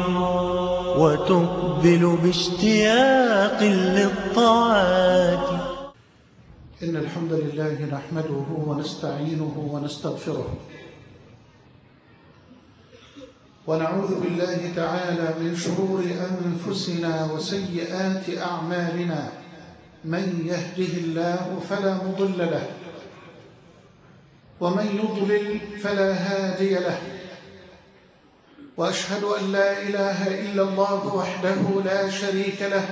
وتقبل باشتياق للطاعات. إن الحمد لله نحمده ونستعينه ونستغفره، ونعوذ بالله تعالى من شرور أنفسنا وسيئات أعمالنا. من يهده الله فلا مضل له، ومن يضلل فلا هادي له، وأشهد أن لا إله إلا الله وحده لا شريك له،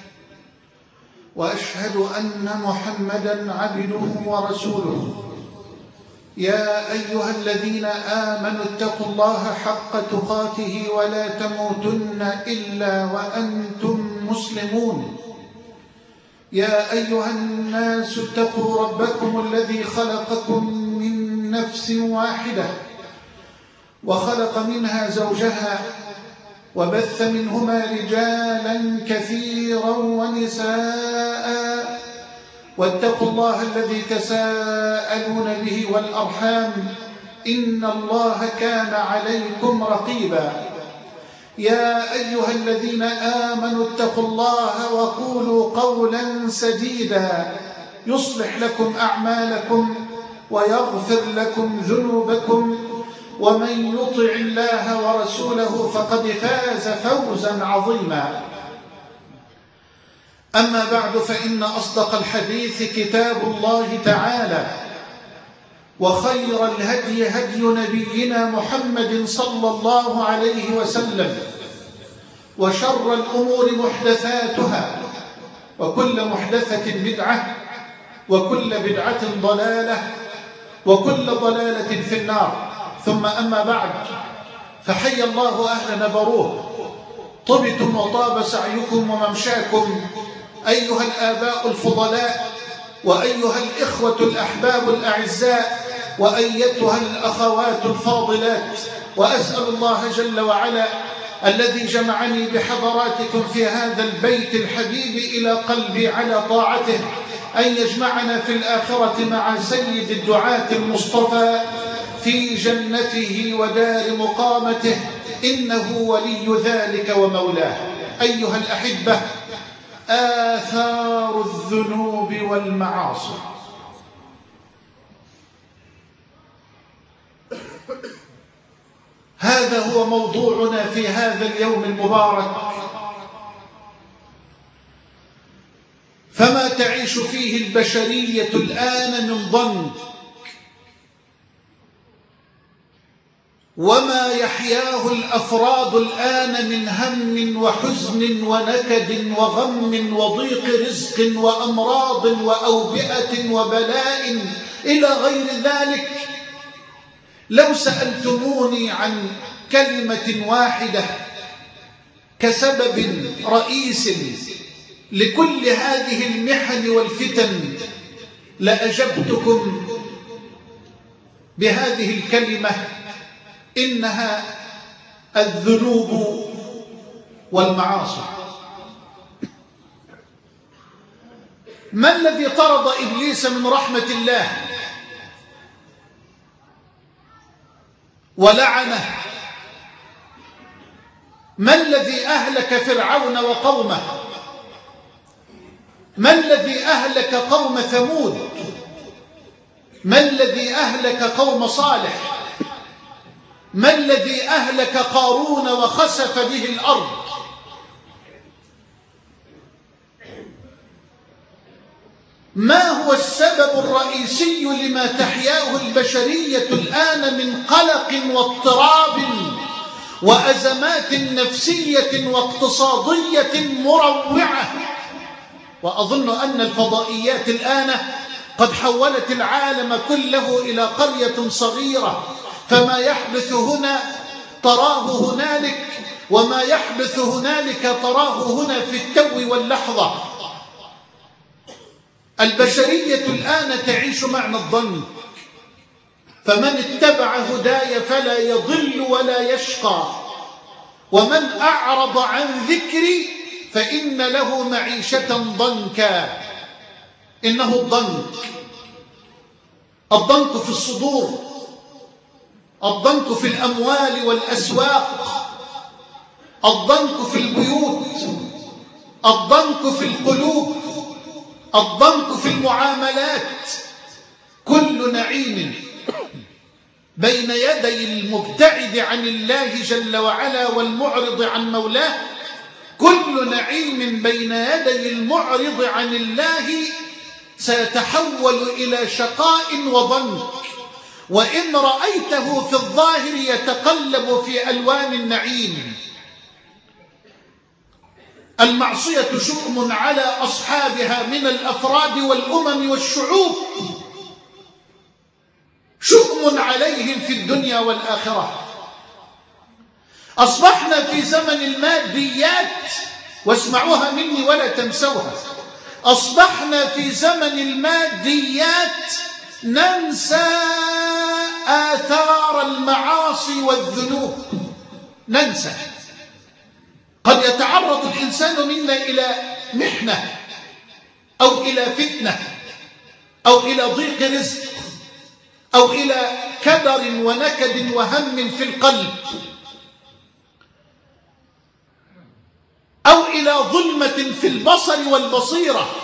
وأشهد أن محمدًا عبده ورسوله. يا أيها الذين آمنوا اتقوا الله حق تقاته ولا تموتن إلا وأنتم مسلمون. يا أيها الناس اتقوا ربكم الذي خلقكم من نفس واحدة، وخلق منها زوجها، وبث منهما رجالا كثيرا ونساء، واتقوا الله الذي تساءلون به والأرحام، إن الله كان عليكم رقيبا. يا أيها الذين آمنوا اتقوا الله وقولوا قولا سديدا يصلح لكم أعمالكم ويغفر لكم ذنوبكم، ومن يطع الله ورسوله فقد فاز فوزا عظيما. أما بعد، فإن أصدق الحديث كتاب الله تعالى، وخير الهدي هدي نبينا محمد صلى الله عليه وسلم، وشر الأمور محدثاتها، وكل محدثة بدعة، وكل بدعة ضلالة، وكل ضلالة في النار. ثم أما بعد، فحي الله أهل نبروه، طبتم وطاب سعيكم وممشاكم أيها الآباء الفضلاء، وأيها الإخوة الأحباب الأعزاء، وأيتها الأخوات الفاضلات. وأسأل الله جل وعلا الذي جمعني بحضراتكم في هذا البيت الحبيب إلى قلبي على طاعته أن يجمعنا في الآخرة مع سيد الدعاة المصطفى في جنته ودار مقامته، إنه ولي ذلك ومولاه. أيها الأحبة، آثار الذنوب والمعاصي. هذا هو موضوعنا في هذا اليوم المبارك. فما تعيش فيه البشرية الآن من ضنك، وما يحياه الأفراد الآن من هم وحزن ونكد وغم وضيق رزق وأمراض وأوبئة وبلاء إلى غير ذلك، لو سألتموني عن كلمة واحدة كسبب رئيس لكل هذه المحن والفتن لأجبتكم بهذه الكلمة: إنها الذنوب والمعاصي. ما الذي طرد إبليس من رحمة الله ولعنه؟ ما الذي أهلك فرعون وقومه؟ ما الذي أهلك قوم ثمود؟ ما الذي أهلك قوم صالح؟ ما الذي أهلك قارون وخسف به الأرض؟ ما هو السبب الرئيسي لما تحياه البشرية الآن من قلق واضطراب وأزمات نفسية واقتصادية مروعة؟ وأظن أن الفضائيات الآن قد حولت العالم كله إلى قرية صغيرة، فما يحدث هنا تراه هنالك، وما يحدث هنالك تراه هنا في التو واللحظة. البشرية الآن تعيش معنى الضنك، فمن اتبع هداي فلا يضل ولا يشقى، ومن أعرض عن ذكري فإن له معيشة ضنكا. إنه الضنك في الصدور، الضنك في الأموال والأسواق، الضنك في البيوت، الضنك في القلوب، الضنك في المعاملات. كل نعيم بين يدي المبتعد عن الله جل وعلا والمعرض عن مولاه، كل نعيم بين يدي المعرض عن الله سيتحول إلى شقاء وضنك. وإن رأيته في الظاهر يتقلب في ألوان النعيم. المعصية شؤم على أصحابها من الأفراد والأمم والشعوب، شؤم عليهم في الدنيا والآخرة. أصبحنا في زمن الماديات، واسمعوها مني ولا تنسوها، أصبحنا في زمن الماديات ننسى آثار المعاصي والذنوب، ننسى. قد يتعرض الإنسان منا إلى محنة أو إلى فتنة أو إلى ضيق رزق أو إلى كدر ونكد وهم في القلب أو إلى ظلمة في البصر والبصيرة،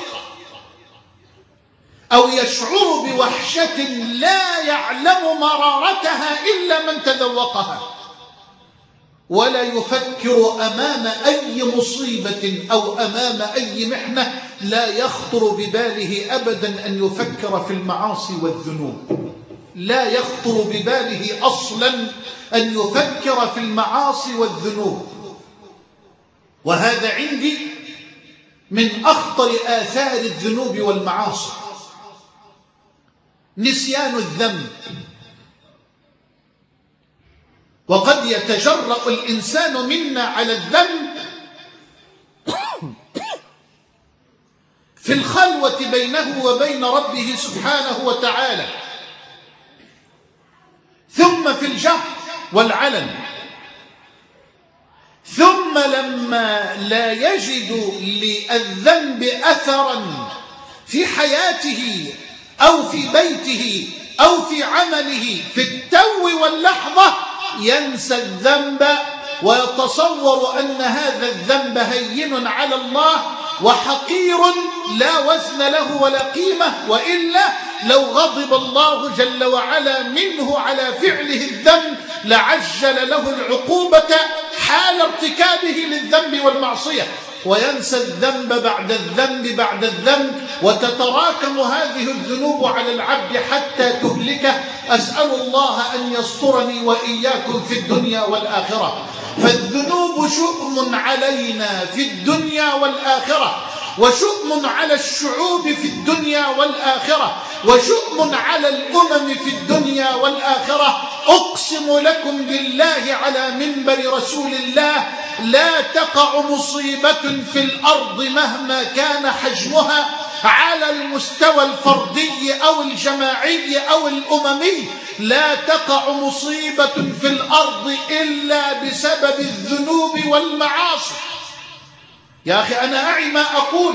أو يشعر بوحشة لا يعلم مرارتها إلا من تذوقها، ولا يفكر أمام أي مصيبة أو أمام أي محنة، لا يخطر بباله أبدا أن يفكر في المعاصي والذنوب، لا يخطر بباله أصلا أن يفكر في المعاصي والذنوب. وهذا عندي من أخطر آثار الذنوب والمعاصي، نسيان الذنب. وقد يتجرأ الإنسان منا على الذنب في الخلوة بينه وبين ربه سبحانه وتعالى، ثم في الجهر والعلن، ثم لما لا يجد للذنب أثرا في حياته أو في بيته أو في عمله في التو واللحظة ينسى الذنب ويتصور أن هذا الذنب هين على الله وحقير لا وزن له ولا قيمة، وإلا لو غضب الله جل وعلا منه على فعله الذنب لعجل له العقوبة حال ارتكابه للذنب والمعصية، وينسى الذنب بعد الذنب بعد الذنب، وتتراكم هذه الذنوب على العبد حتى تهلكه. أسأل الله أن يسترني وإياكم في الدنيا والآخرة. فالذنوب شؤم علينا في الدنيا والآخرة، وشؤم على الشعوب في الدنيا والآخرة، وشؤم على الأمم في الدنيا والآخرة. أقسم لكم بالله على منبر رسول الله لا تقع مصيبة في الأرض مهما كان حجمها على المستوى الفردي أو الجماعي أو الأممي، لا تقع مصيبة في الأرض إلا بسبب الذنوب والمعاصي. يا أخي أنا أعي ما أقول،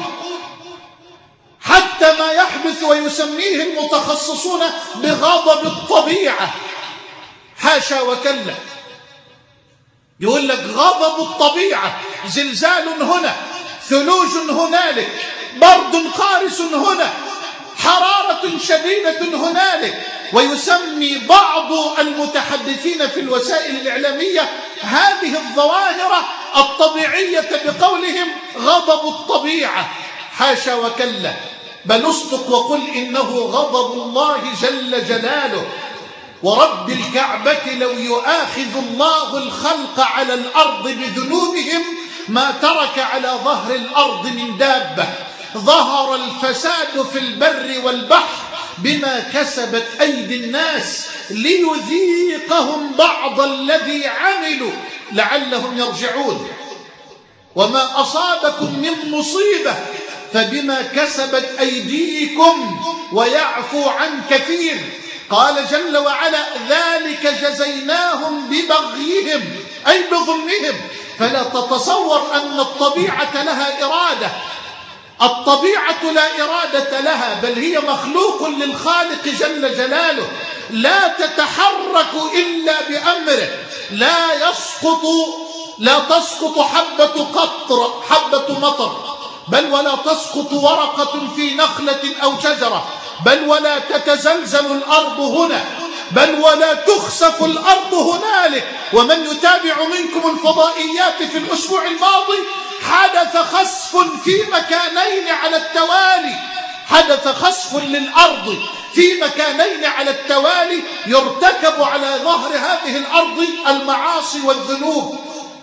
حتى ما يحدث ويسميه المتخصصون بغضب الطبيعة، حاشا وكلا. يقول لك غضب الطبيعة، زلزال هنا، ثلوج هنالك، برد قارس هنا، حرارة شديدة هنالك. ويسمي بعض المتحدثين في الوسائل الإعلامية هذه الظواهر الطبيعية بقولهم غضب الطبيعة، حاشا وكلا. بل اصدق وقل إنه غضب الله جل جلاله. ورب الكعبة لو يؤاخذ الله الخلق على الأرض بذنوبهم ما ترك على ظهر الأرض من دابة. ظهر الفساد في البر والبحر بما كسبت أيدي الناس ليذيقهم بعض الذي عملوا لعلهم يرجعون. وما أصابكم من مصيبة فبما كسبت أيديكم ويعفو عن كثير. قال جل وعلا ذلك جزيناهم ببغيهم أي بظلمهم. فلا تتصور أن الطبيعة لها إرادة، الطبيعة لا إرادة لها، بل هي مخلوق للخالق جل جلاله، لا تتحرك إلا بأمره، لا يسقط لا تسقط حبة مطر، بل ولا تسقط ورقة في نخلة أو شجرة، بل ولا تتزلزل الأرض هنا، بل ولا تخسف الأرض هنالك. ومن يتابع منكم الفضائيات في الأسبوع الماضي حدث خسف في مكانين على التوالي، حدث خسف للأرض في مكانين على التوالي يرتكب على ظهر هذه الأرض المعاصي والذنوب.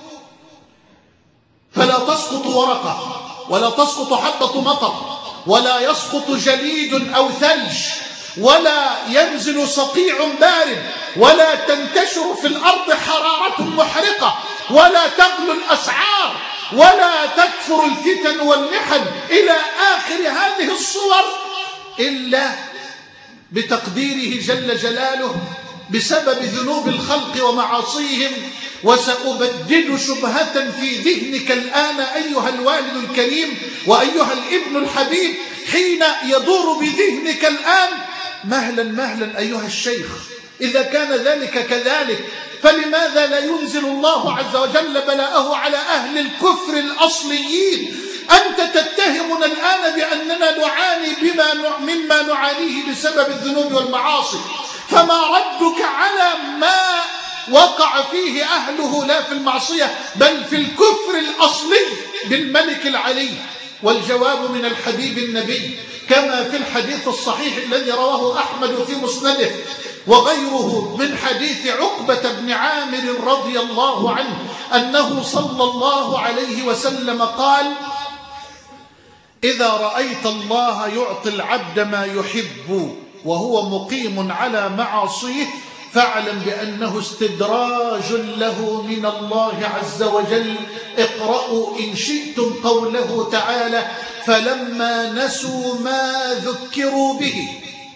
فلا تسقط ورقة، ولا تسقط حبة مطر، ولا يسقط جليد أو ثلج، ولا ينزل صقيع بارد، ولا تنتشر في الأرض حرارة محرقة، ولا تغلو الأسعار، ولا تكثر الفتن والمحن إلى آخر هذه الصور إلا بتقديره جل جلاله بسبب ذنوب الخلق ومعاصيهم. وسأبدد شبهة في ذهنك الآن أيها الوالد الكريم وأيها الابن الحبيب، حين يدور بذهنك الآن مهلا مهلا أيها الشيخ، إذا كان ذلك كذلك فلماذا لا ينزل الله عز وجل بلاءه على أهل الكفر الأصليين؟ أنت تتهمنا الآن بأننا نعاني مما نعانيه بسبب الذنوب والمعاصي، فما ردك على ما وقع فيه أهله لا في المعصية بل في الكفر الأصلي بالملك العلي؟ والجواب من الحبيب النبي كما في الحديث الصحيح الذي رواه أحمد في مسنده وغيره من حديث عقبة بن عامر رضي الله عنه أنه صلى الله عليه وسلم قال: إذا رأيت الله يعطي العبد ما يحب وهو مقيم على معاصيه فاعلم بأنه استدراج له من الله عز وجل. اقرأوا إن شئتم قوله تعالى: فلما نسوا ما ذكروا به.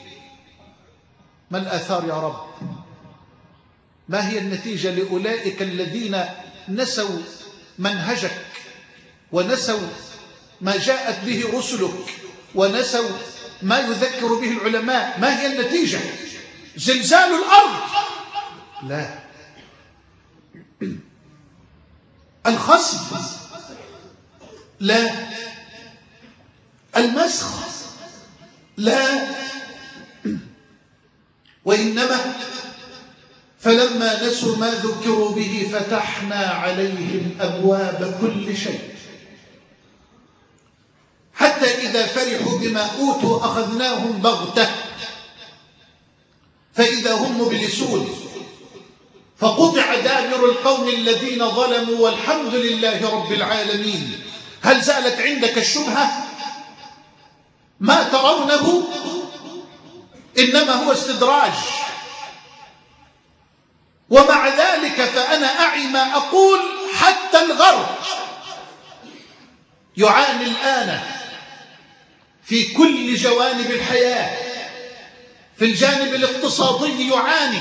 ما الآثار يا رب؟ ما هي النتيجة لأولئك الذين نسوا منهجك ونسوا ما جاءت به رسلك ونسوا ما يذكر به العلماء؟ ما هي النتيجة؟ زلزال الأرض؟ لا. الخسف؟ لا. المسخ؟ لا. وإنما فلما نسوا ما ذكروا به فتحنا عليهم أبواب كل شيء حتى إذا فرحوا بما أوتوا أخذناهم بغتة فإذا هم مبلسون فقطع دابر القوم الذين ظلموا والحمد لله رب العالمين. هل زالت عندك الشبهة؟ ما ترونه إنما هو استدراج. ومع ذلك فأنا أعي ما أقول حتى الغرب يعاني الآن في كل جوانب الحياة. في الجانب الاقتصادي يعاني،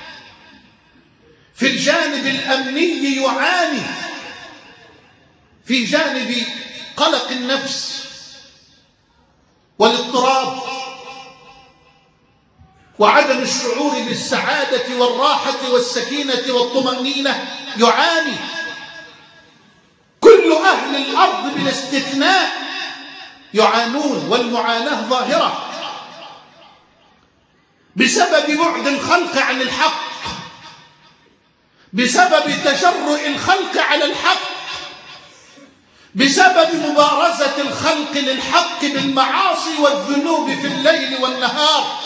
في الجانب الأمني يعاني، في جانب قلق النفس والاضطراب وعدم الشعور بالسعادة والراحة والسكينة والطمأنينة يعاني. كل أهل الأرض بلا استثناء يعانون، والمعاناة ظاهرة بسبب بعد الخلق عن الحق، بسبب تجرؤ الخلق على الحق، بسبب مبارزة الخلق للحق بالمعاصي والذنوب في الليل والنهار.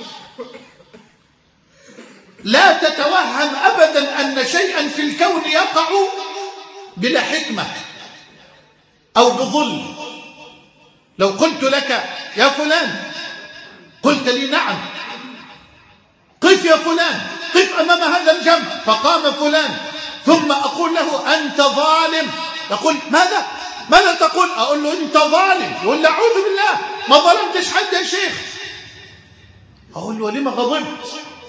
لا تتوهم أبدا أن شيئا في الكون يقع بلا حكمة أو بظلم. لو قلت لك يا فلان قلت لي نعم، قف يا فلان، قف أمام هذا الجنب، فقام فلان ثم أقول له أنت ظالم، يقول ماذا تقول؟ أقول له أنت ظالم، يقول لي أعوذ بالله ما ظلمتش حد يا شيخ. أقول له لما غضبت؟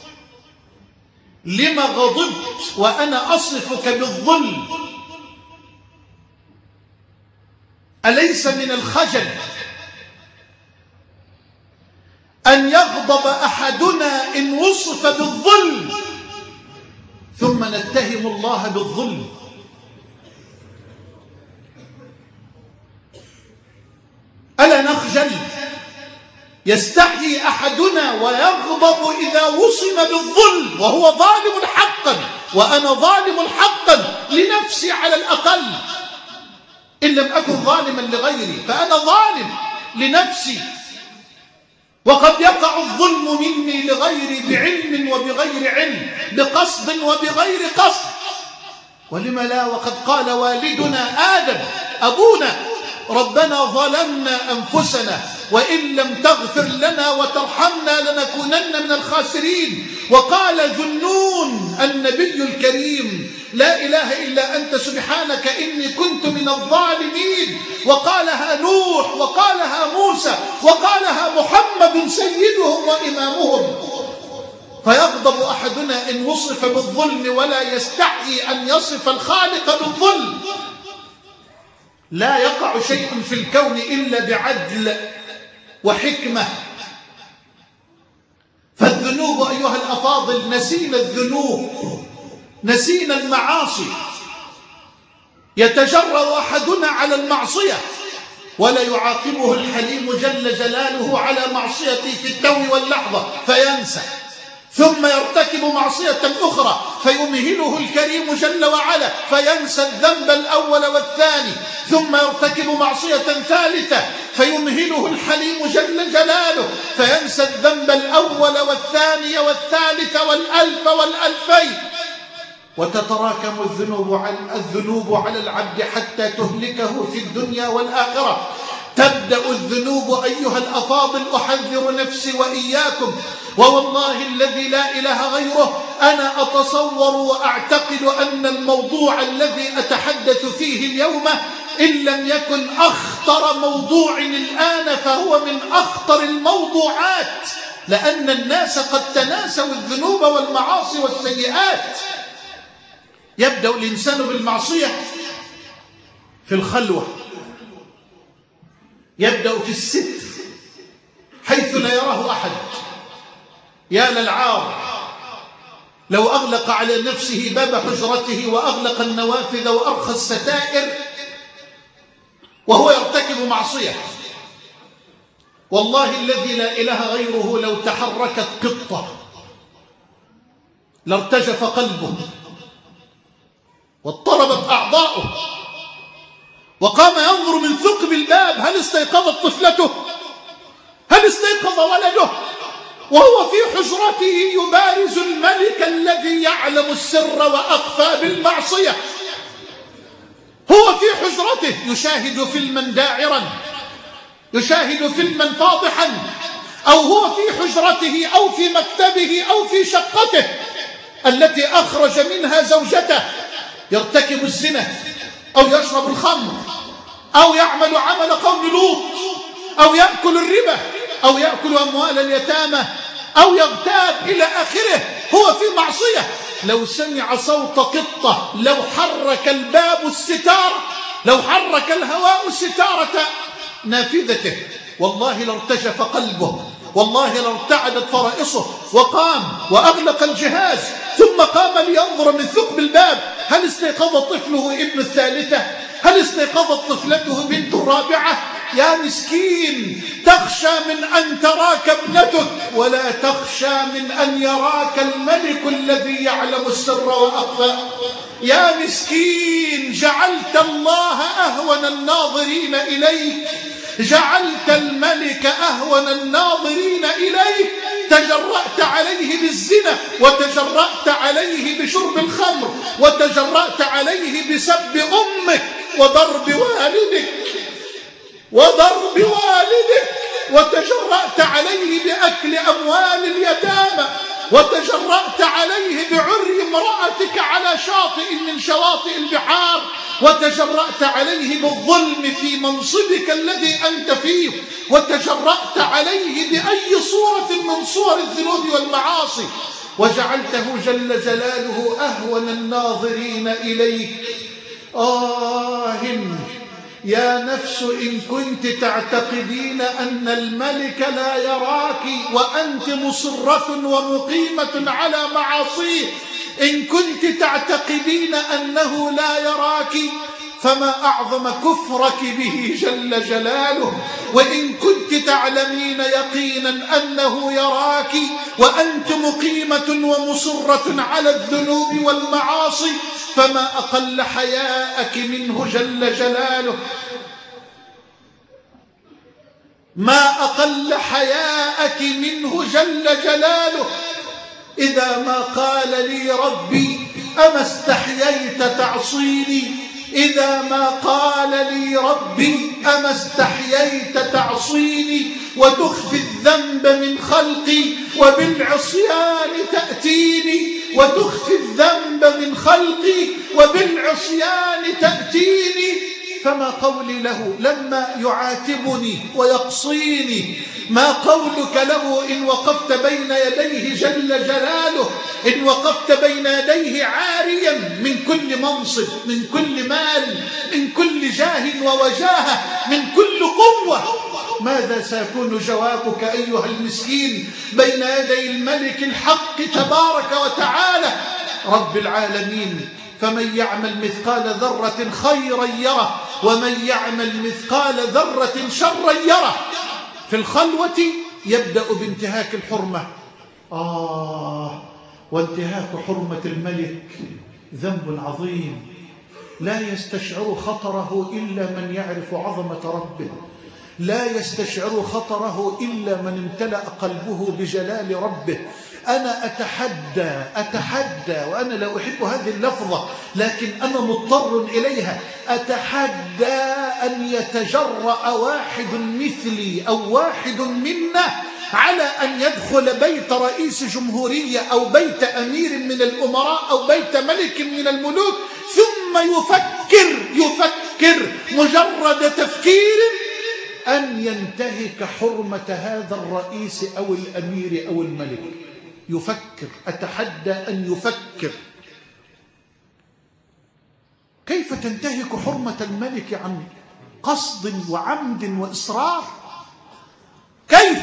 لما غضبت وأنا أصفك بالظلم؟ أليس من الخجل أن يغضب أحدنا إن وصف بالظلم ثم نتهم الله بالظلم؟ وجل: يستحيي أحدنا ويغضب إذا وصم بالظلم وهو ظالم حقا، وأنا ظالم حقا لنفسي على الأقل، إن لم أكن ظالما لغيري فأنا ظالم لنفسي، وقد يقع الظلم مني لغيري بعلم وبغير علم، بقصد وبغير قصد. ولم لا؟ وقد قال والدنا آدم أبونا: ربنا ظلمنا أنفسنا وإن لم تغفر لنا وترحمنا لنكونن من الخاسرين. وقال ذو النون النبي الكريم: لا إله إلا أنت سبحانك إني كنت من الظالمين. وقالها نوح، وقالها موسى، وقالها محمد سيدهم وإمامهم. فيغضب أحدنا إن وصف بالظلم ولا يستحيي أن يصف الخالق بالظلم. لا يقع شيء في الكون إلا بعدل وحكمة. فالذنوب أيها الأفاضل، نسينا الذنوب، نسينا المعاصي. يتجرأ أحدنا على المعصية ولا يعاقبه الحليم جل جلاله على معصيته في التو واللحظة فينسى، ثم يرتكب معصية أخرى فيمهله الكريم جل وعلا فينسى الذنب الأول والثاني، ثم يرتكب معصية ثالثة فيمهله الحليم جل جلاله فينسى الذنب الأول والثاني والثالث والألف والألفين، وتتراكم الذنوب على العبد حتى تهلكه في الدنيا والآخرة. تبدأ الذنوب أيها الأفاضل، أحذر نفسي وإياكم، ووالله الذي لا إله غيره أنا أتصور وأعتقد أن الموضوع الذي أتحدث فيه اليوم إن لم يكن أخطر موضوع الآن فهو من أخطر الموضوعات، لأن الناس قد تناسوا الذنوب والمعاصي والسيئات. يبدأ الإنسان بالمعصية في الخلوة، يبدأ في الستر حيث لا يراه أحد. يا للعار لو أغلق على نفسه باب حجرته وأغلق النوافذ وأرخى الستائر وهو يرتكب معصية. والله الذي لا إله غيره لو تحركت قطة لارتجف قلبه واضطربت أعضاؤه، وقام ينظر من ثقب الباب هل استيقظت طفلته، هل استيقظ ولده، وهو في حجرته يبارز الملك الذي يعلم السر وأخفى بالمعصية. هو في حجرته يشاهد فيلما داعرا، يشاهد فيلما فاضحا، أو هو في حجرته أو في مكتبه أو في شقته التي أخرج منها زوجته يرتكب الزنا أو يشرب الخمر أو يعمل عمل قوم لوط أو يأكل الربا أو يأكل أموال اليتامى أو يغتاب إلى آخره. هو في معصية. لو سمع صوت قطة، لو حرك الباب الستار، لو حرك الهواء ستارة نافذته، والله لارتجف قلبه، والله لارتعدت فرائصه، وقام وأغلق الجهاز ثم قام لينظر من ثقب الباب هل استيقظ طفله ابن الثالثة، هل استيقظت طفلته بنت الرابعة. يا مسكين، تخشى من أن تراك ابنتك ولا تخشى من أن يراك الملك الذي يعلم السر وأخفى. يا مسكين، جعلت الله أهون الناظرين إليك، جعلت الملك أهون الناظرين إليك. تجرأت عليه بالزنا، وتجرأت عليه بشرب الخمر، وتجرأت عليه بسب أمك وضرب والدك وتجرأت عليه بأكل أموال اليتامى، وتجرأت عليه بعري امرأتك على شاطئ من شواطئ البحار، وتجرأت عليه بالظلم في منصبك الذي أنت فيه، وتجرأت عليه بأي صورة من صور الذنوب والمعاصي، وجعلته جل جلاله أهون الناظرين إليك. يا نفس إن كنت تعتقدين أن الملك لا يراك وأنت مصرة ومقيمة على معاصيه، إن كنت تعتقدين أنه لا يراك فما أعظم كفرك به جل جلاله. وإن كنت تعلمين يقينا أنه يراك وأنت مقيمة ومصرة على الذنوب والمعاصي، فما أقل حياءك منه جل جلاله، ما أقل حياءك منه جل جلاله. إذا ما قال لي ربي أما استحييت تعصيني، إذا ما قال لي ربي أما استحييت تعصيني وتخفي الذنب من خلقي وبالعصيان تأتيني، وتخفي الذنب من خلقي وبالعصيان تأتيني. فما قولي له لما يعاتبني ويقصيني، ما قولك له إن وقفت بين يديه جل جلاله، إن وقفت بين يديه عاريا من كل منصب، من كل مال، من كل جاه ووجاهة، من كل قوة، ماذا سيكون جوابك أيها المسكين بين يدي الملك الحق تبارك وتعالى رب العالمين؟ فمن يعمل مثقال ذرة خيرا يره، ومن يعمل مثقال ذرة شرا يره. في الخلوة يبدأ بانتهاك الحرمة. وانتهاك حرمة الملك ذنب عظيم لا يستشعر خطره إلا من يعرف عظمة ربه، لا يستشعر خطره إلا من امتلأ قلبه بجلال ربه. أنا أتحدى وأنا لا أحب هذه اللفظة لكن أنا مضطر إليها، أتحدى أن يتجرأ واحد مثلي أو واحد منا على أن يدخل بيت رئيس جمهورية أو بيت أمير من الأمراء أو بيت ملك من الملوك ثم يفكر مجرد تفكير أن ينتهك حرمة هذا الرئيس أو الأمير أو الملك. يفكر، أتحدى أن يفكر. كيف تنتهك حرمة الملك عن قصد وعمد وإصرار؟ كيف؟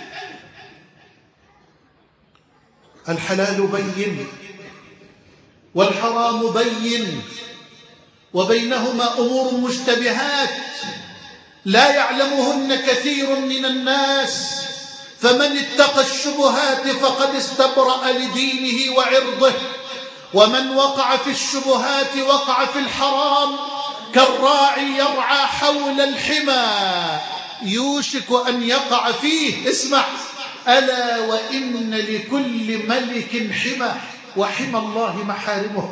الحلال بين والحرام بين، وبينهما أمور مشتبهات لا يعلمهن كثير من الناس، فمن اتقى الشبهات فقد استبرأ لدينه وعرضه، ومن وقع في الشبهات وقع في الحرام كالراعي يرعى حول الحمى يوشك أن يقع فيه. اسمع، ألا وإن لكل ملك حمى، وحمى الله محارمه،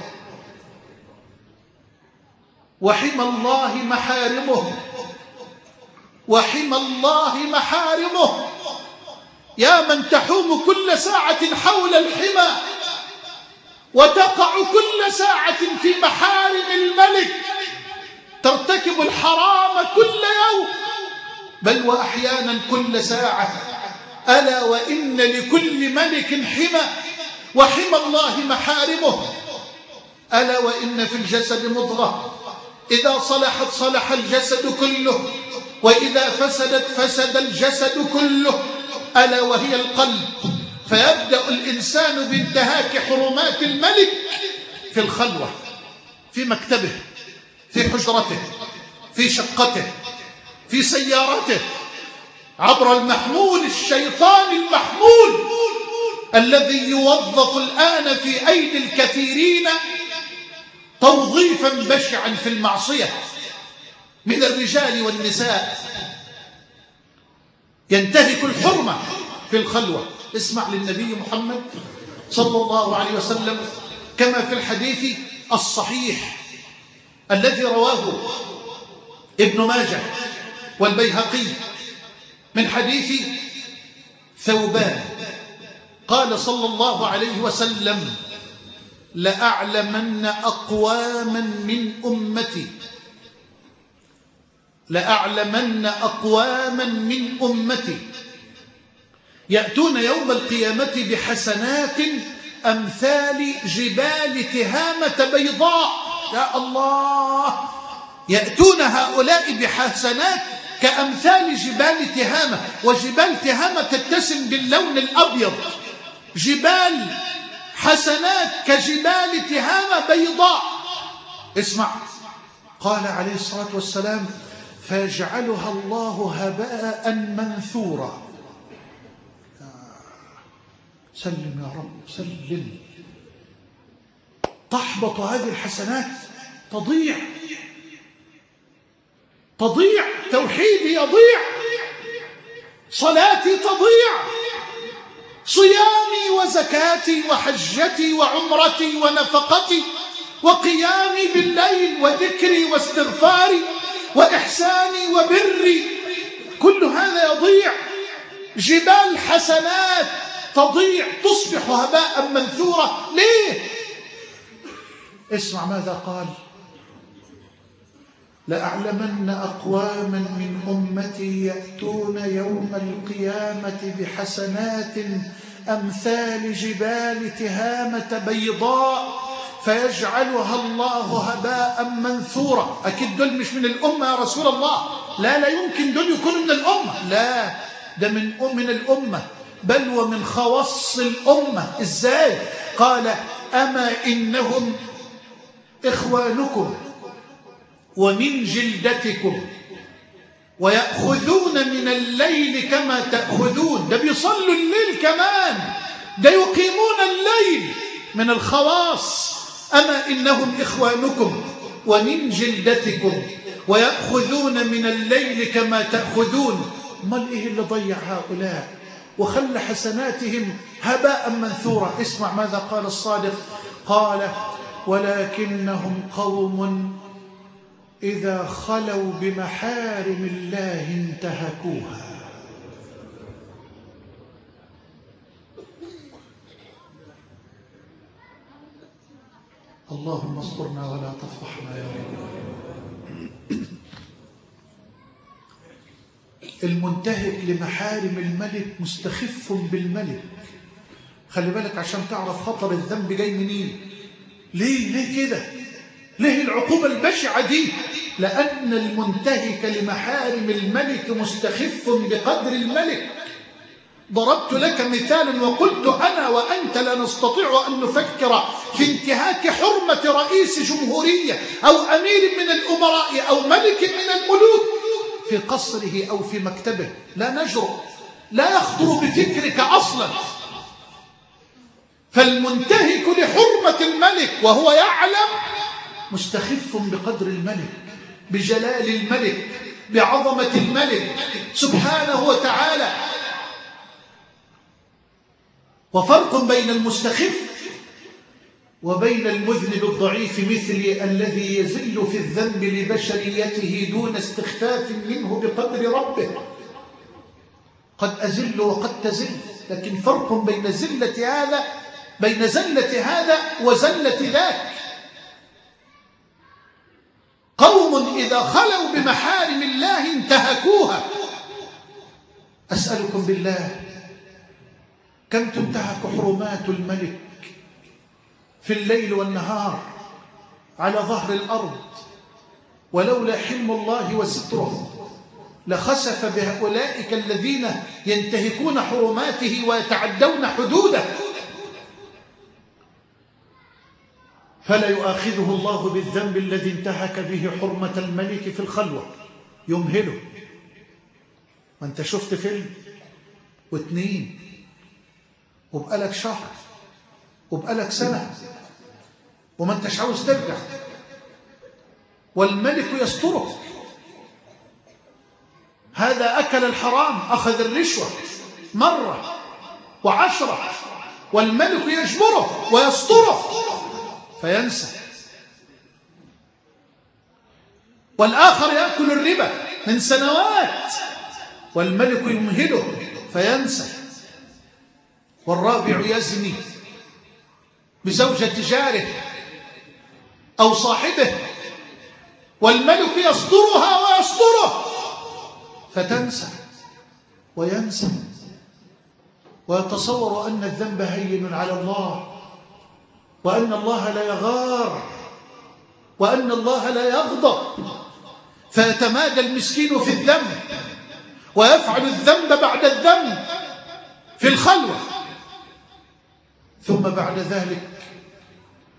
وحمى الله محارمه، وحمى الله محارمه. يا من تحوم كل ساعة حول الحمى وتقع كل ساعة في محارم الملك، ترتكب الحرام كل يوم بل وأحيانا كل ساعة. ألا وإن لكل ملك حمى وحمى الله محارمه. ألا وإن في الجسد مضغة إذا صلحت صلح الجسد كله، وإذا فسدت فسد الجسد كله، ألا وهي القلب. فيبدأ الإنسان بانتهاك حرمات الملك في الخلوة، في مكتبه، في حجرته، في شقته، في سيارته، عبر المحمول الشيطاني المحمول الذي يوظف الآن في أيدي الكثيرين توظيفا بشعا في المعصية من الرجال والنساء. ينتهك الحرمة في الخلوة. اسمع للنبي محمد صلى الله عليه وسلم كما في الحديث الصحيح الذي رواه ابن ماجه والبيهقي من حديث ثوبان قال صلى الله عليه وسلم: لأعلمن أقواما من أمتي، لأعلمن أقواما من أمتي يأتون يوم القيامة بحسنات أمثال جبال تهامة بيضاء. يا الله، يأتون هؤلاء بحسنات كأمثال جبال تهامة، وجبال تهامة تتسم باللون الأبيض، جبال حسنات كجبال تهامة بيضاء. اسمع، قال عليه الصلاة والسلام: فيجعلها الله هباء منثورا. سلم يا رب سلم. تحبط هذه الحسنات، تضيع، توحيدي يضيع، صلاتي تضيع، صيامي وزكاتي وحجتي وعمرتي ونفقتي وقيامي بالليل وذكري واستغفاري وإحساني وبري، كل هذا يضيع. جبال حسنات تضيع، تصبح هباء منثورا. ليه؟ اسمع ماذا قال: لأعلمن أقواما من أمتي يأتون يوم القيامة بحسنات أمثال جبال تهامة بيضاء فيجعلها الله هباء منثورا. أكيد دول مش من الأمة يا رسول الله. لا يمكن دول يكونوا من الأمة. لا، ده من الأمة، بل ومن خواص الأمة. إزاي؟ قال: أما إنهم إخوانكم ومن جلدتكم ويأخذون من الليل كما تأخذون. ده بيصلوا الليل كمان، ده يقيمون الليل، من الخواص. أما إنهم إخوانكم ومن جلدتكم ويأخذون من الليل كما تأخذون. ما إيه اللي ضيع هؤلاء وخلى حسناتهم هباء منثورا؟ اسمع ماذا قال الصادق. قال: ولكنهم قوم إذا خلوا بمحارم الله انتهكوها. اللهم استرنا ولا تفضحنا يا رب. المنتهك لمحارم الملك مستخف بالملك. خلي بالك عشان تعرف خطر الذنب جاي منين. ليه كده؟ ليه العقوبة البشعة دي؟ لأن المنتهك لمحارم الملك مستخف بقدر الملك. ضربت لك مثالا وقلت: أنا وأنت لا نستطيع أن نفكر في انتهاك حرمة رئيس جمهورية أو أمير من الأمراء أو ملك من الملوك في قصره أو في مكتبه. لا نجرؤ، لا يخطر بفكرك أصلا. فالمنتهك لحرمة الملك وهو يعلم مستخف بقدر الملك، بجلال الملك، بعظمة الملك سبحانه وتعالى. وفرق بين المستخف وبين المذنب الضعيف مثلي الذي يزل في الذنب لبشريته دون استخفاف منه بقدر ربه. قد أزل وقد تزل، لكن فرق بين زلة هذا وزلة ذاك. قوم إذا خلوا بمحارم الله انتهكوها. أسألكم بالله، كم تنتهك حرمات الملك في الليل والنهار على ظهر الأرض؟ ولولا حلم الله وستره لخسف بهؤلاء الذين ينتهكون حرماته ويتعدون حدوده. فلا يؤاخذه الله بالذنب الذي انتهك به حرمة الملك في الخلوة، يمهله. ما انت شفت فيلم واثنين وبقالك شهر وبقالك سنة وما انتش عاوز ترجع، والملك يسترك. هذا أكل الحرام، أخذ الرشوة مرة و10، والملك يجبره ويستره فينسى. والآخر يأكل الربا من سنوات والملك يمهله فينسى. والرابع يزني بزوجة جاره أو صاحبه والملك يصدرها ويصدره فتنسى وينسى ويتصور أن الذنب هين على الله، وأن الله لا يغار، وأن الله لا يغضب، فيتمادى المسكين في الذنب ويفعل الذنب بعد الذنب في الخلوة، ثم بعد ذلك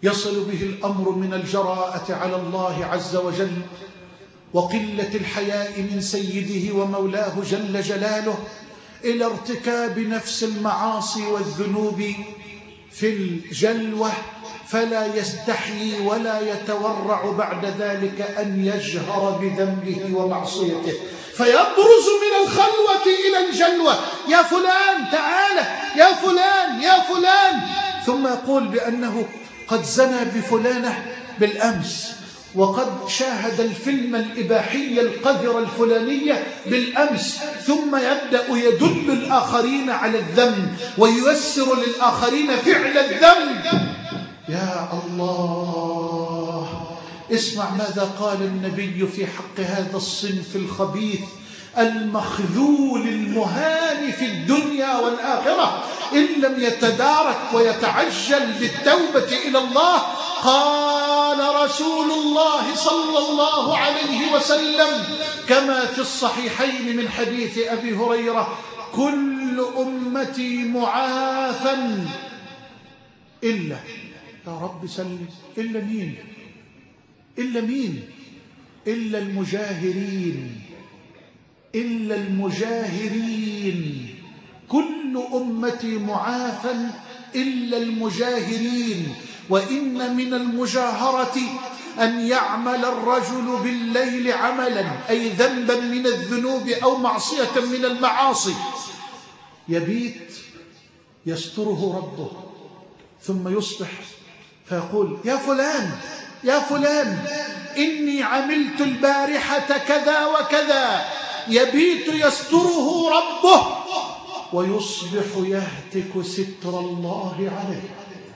يصل به الأمر من الجراءة على الله عز وجل وقلة الحياء من سيده ومولاه جل جلاله إلى ارتكاب نفس المعاصي والذنوب في الجلوة، فلا يستحيي ولا يتورع بعد ذلك أن يجهر بذنبه ومعصيته، فيبرز من الخلوة إلى الجلوة: يا فلان تعالى، يا فلان، يا فلان، ثم يقول بأنه قد زنى بفلانة بالأمس، وقد شاهد الفيلم الإباحي القذر الفلانية بالأمس، ثم يبدأ يدل الآخرين على الذنب وييسر للآخرين فعل الذنب. يا الله، اسمع ماذا قال النبي في حق هذا الصنف الخبيث المخذول المهان في الدنيا والآخرة إن لم يتدارك ويتعجل بالتوبة إلى الله. قال رسول الله صلى الله عليه وسلم كما في الصحيحين من حديث أبي هريرة: كل أمتي معافى إلا، يا رب سلم، إلا مين؟ إلا مين؟ إلا المجاهرين، إلا المجاهرين. كل أمتي معافى إلا المجاهرين. وإن من المجاهرة أن يعمل الرجل بالليل عملا، أي ذنبا من الذنوب أو معصية من المعاصي، يبيت يستره ربه، ثم يصبح فيقول: يا فلان، يا فلان، إني عملت البارحة كذا وكذا. يبيت يستره ربه ويصبح يهتك ستر الله عليه.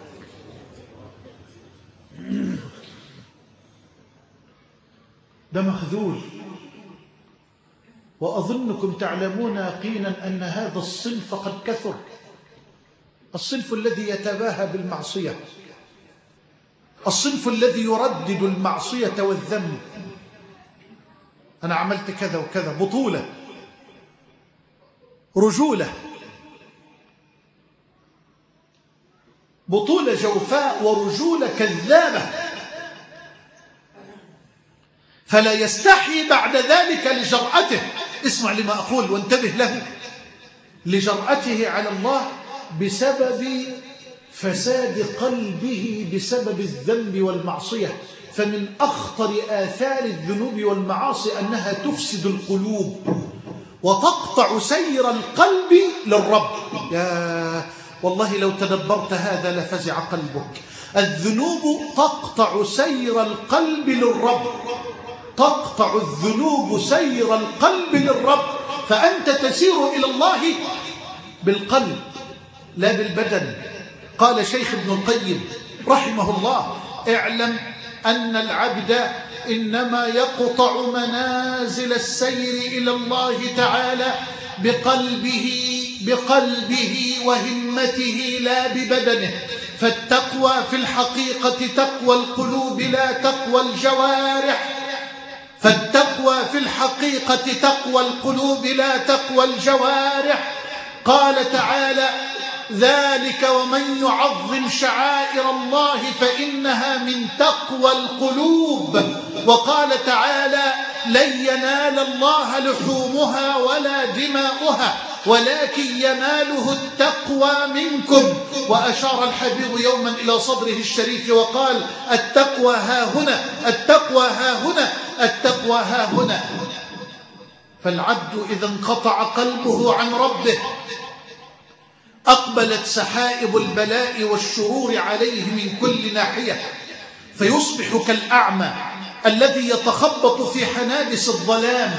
ده مخذول. وأظنكم تعلمون يقينا أن هذا الصنف قد كثر، الصنف الذي يتباهى بالمعصية، الصنف الذي يردد المعصية والذنب. أنا عملت كذا وكذا، بطولة، رجولة، بطولة جوفاء ورجولة كذابة، فلا يستحي بعد ذلك لجرأته. اسمع لما أقول وانتبه له: لجرأته على الله بسبب فساد قلبه بسبب الذنب والمعصية. فمن أخطر آثار الذنوب والمعاصي أنها تفسد القلوب وتقطع سير القلب للرب. يا والله لو تدبرت هذا لفزع قلبك. الذنوب تقطع سير القلب للرب، تقطع الذنوب سير القلب للرب. فأنت تسير إلى الله بالقلب لا بالبدن. قال شيخ ابن القيم رحمه الله: اعلم أن العبد إنما يقطع منازل السير إلى الله تعالى بقلبه وهمته لا ببدنه. فالتقوى في الحقيقة تقوى القلوب لا تقوى الجوارح. فالتقوى في الحقيقة تقوى القلوب لا تقوى الجوارح. قال تعالى: ذلك ومن يعظم شعائر الله فإنها من تقوى القلوب. وقال تعالى: لن ينال الله لحومها ولا دماؤها ولكن يناله التقوى منكم. وأشار الحبيب يوما إلى صدره الشريف وقال: التقوى ها هنا، التقوى ها هنا، التقوى ها هنا. فالعبد إذا انقطع قلبه عن ربه أقبلت سحائب البلاء والشرور عليه من كل ناحية، فيصبح كالأعمى الذي يتخبط في حنادس الظلام.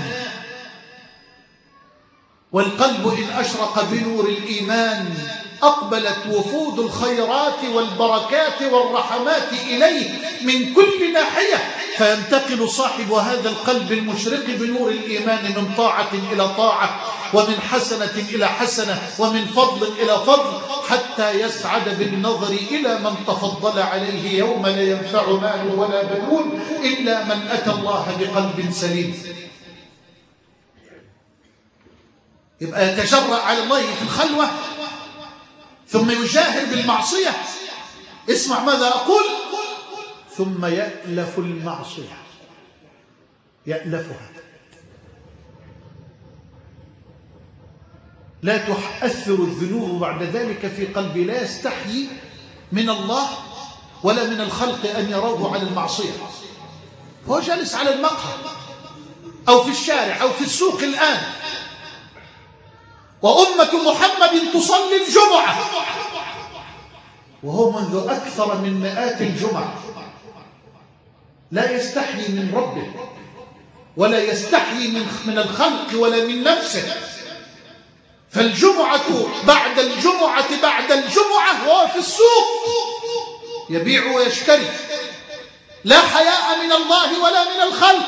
والقلب إن أشرق بنور الإيمان أقبلت وفود الخيرات والبركات والرحمات إليه من كل ناحية، فينتقل صاحب هذا القلب المشرق بنور الإيمان من طاعة إلى طاعة، ومن حسنة إلى حسنة، ومن فضل إلى فضل، حتى يسعد بالنظر إلى من تفضل عليه يوم لا ينفع مال ولا بنون إلا من أتى الله بقلب سليم. يبقى يتجرأ على الله في الخلوة ثم يجاهر بالمعصية. اسمع ماذا أقول: ثم يألف المعصية، يألفها، لا تؤثر الذنوب بعد ذلك في قلبي، لا يستحيي من الله ولا من الخلق أن يروه على المعصية. هو جالس على المقهى أو في الشارع أو في السوق الآن، وأمة محمد تصلي الجمعة، وهو منذ أكثر من مئات الجمع لا يستحيي من ربه ولا يستحيي من الخلق ولا من نفسه. فالجمعة بعد الجمعة بعد الجمعة وهو في السوق يبيع ويشتري، لا حياء من الله ولا من الخلق.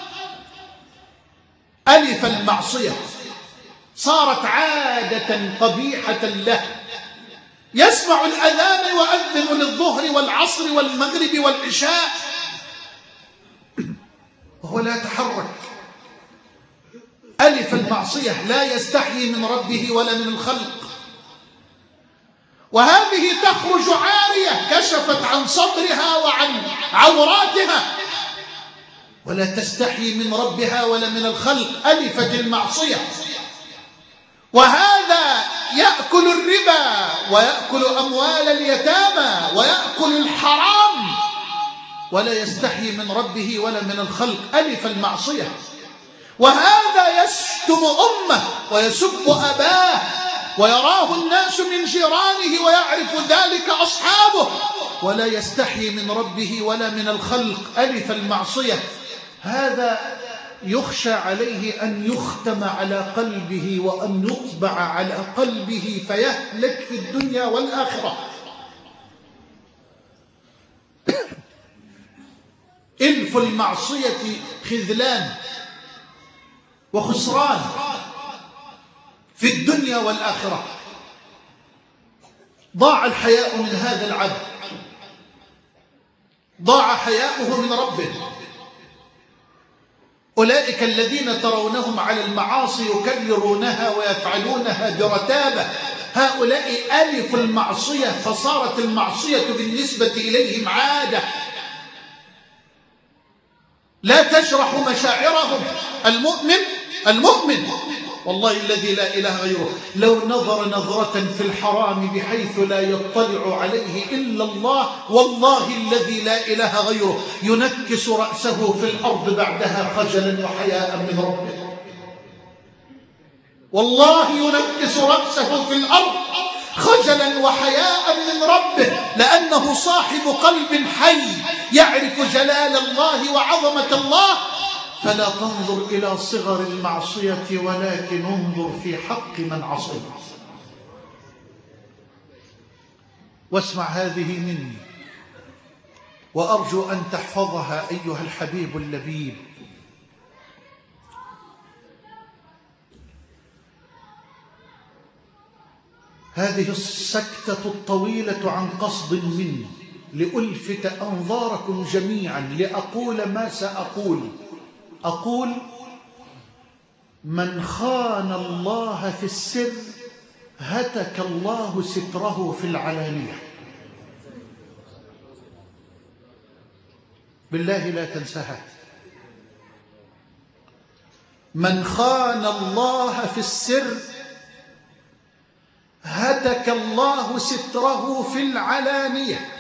ألف المعصية، صارت عادة قبيحة له، يسمع الأذان يؤذن للظهر والعصر والمغرب والعشاء وهو لا يتحرك. ألف المعصية، لا يستحيي من ربه ولا من الخلق. وهذه تخرج عارية، كشفت عن صدرها وعن عوراتها، ولا تستحيي من ربها ولا من الخلق. ألفت المعصية. وهذا يأكل الربا ويأكل أموال اليتامى ويأكل الحرام ولا يستحيي من ربه ولا من الخلق. ألف المعصية. وهذا يشتم أمه ويسب أباه ويراه الناس من جيرانه ويعرف ذلك أصحابه ولا يستحيي من ربه ولا من الخلق. ألف المعصية. هذا يخشى عليه أن يختم على قلبه وأن يطبع على قلبه فيهلك في الدنيا والآخرة. إلف المعصية خذلان وخسران في الدنيا والآخرة. ضاع الحياء من هذا العبد، ضاع حياؤه من ربه. أولئك الذين ترونهم على المعاصي يكررونها ويفعلونها برتابة، هؤلاء ألفوا المعصية فصارت المعصية بالنسبة إليهم عادة لا تجرح مشاعرهم. المؤمن والله الذي لا إله غيره لو نظر نظرة في الحرام بحيث لا يطلع عليه إلا الله، والله الذي لا إله غيره ينكس رأسه في الأرض بعدها خجلا وحياء من ربه. والله ينكس رأسه في الأرض خجلا وحياء من ربه، لأنه صاحب قلب حي يعرف جلال الله وعظمة الله. فلا تنظر إلى صغر المعصية ولكن انظر في حق من عصيت. واسمع هذه مني وأرجو أن تحفظها أيها الحبيب اللبيب. هذه السكتة الطويلة عن قصد مني لألفت أنظاركم جميعا لأقول ما سأقول. أقول: من خان الله في السر هتك الله ستره في العلانية. بالله لا تنساها. من خان الله في السر هتك الله ستره في العلانية.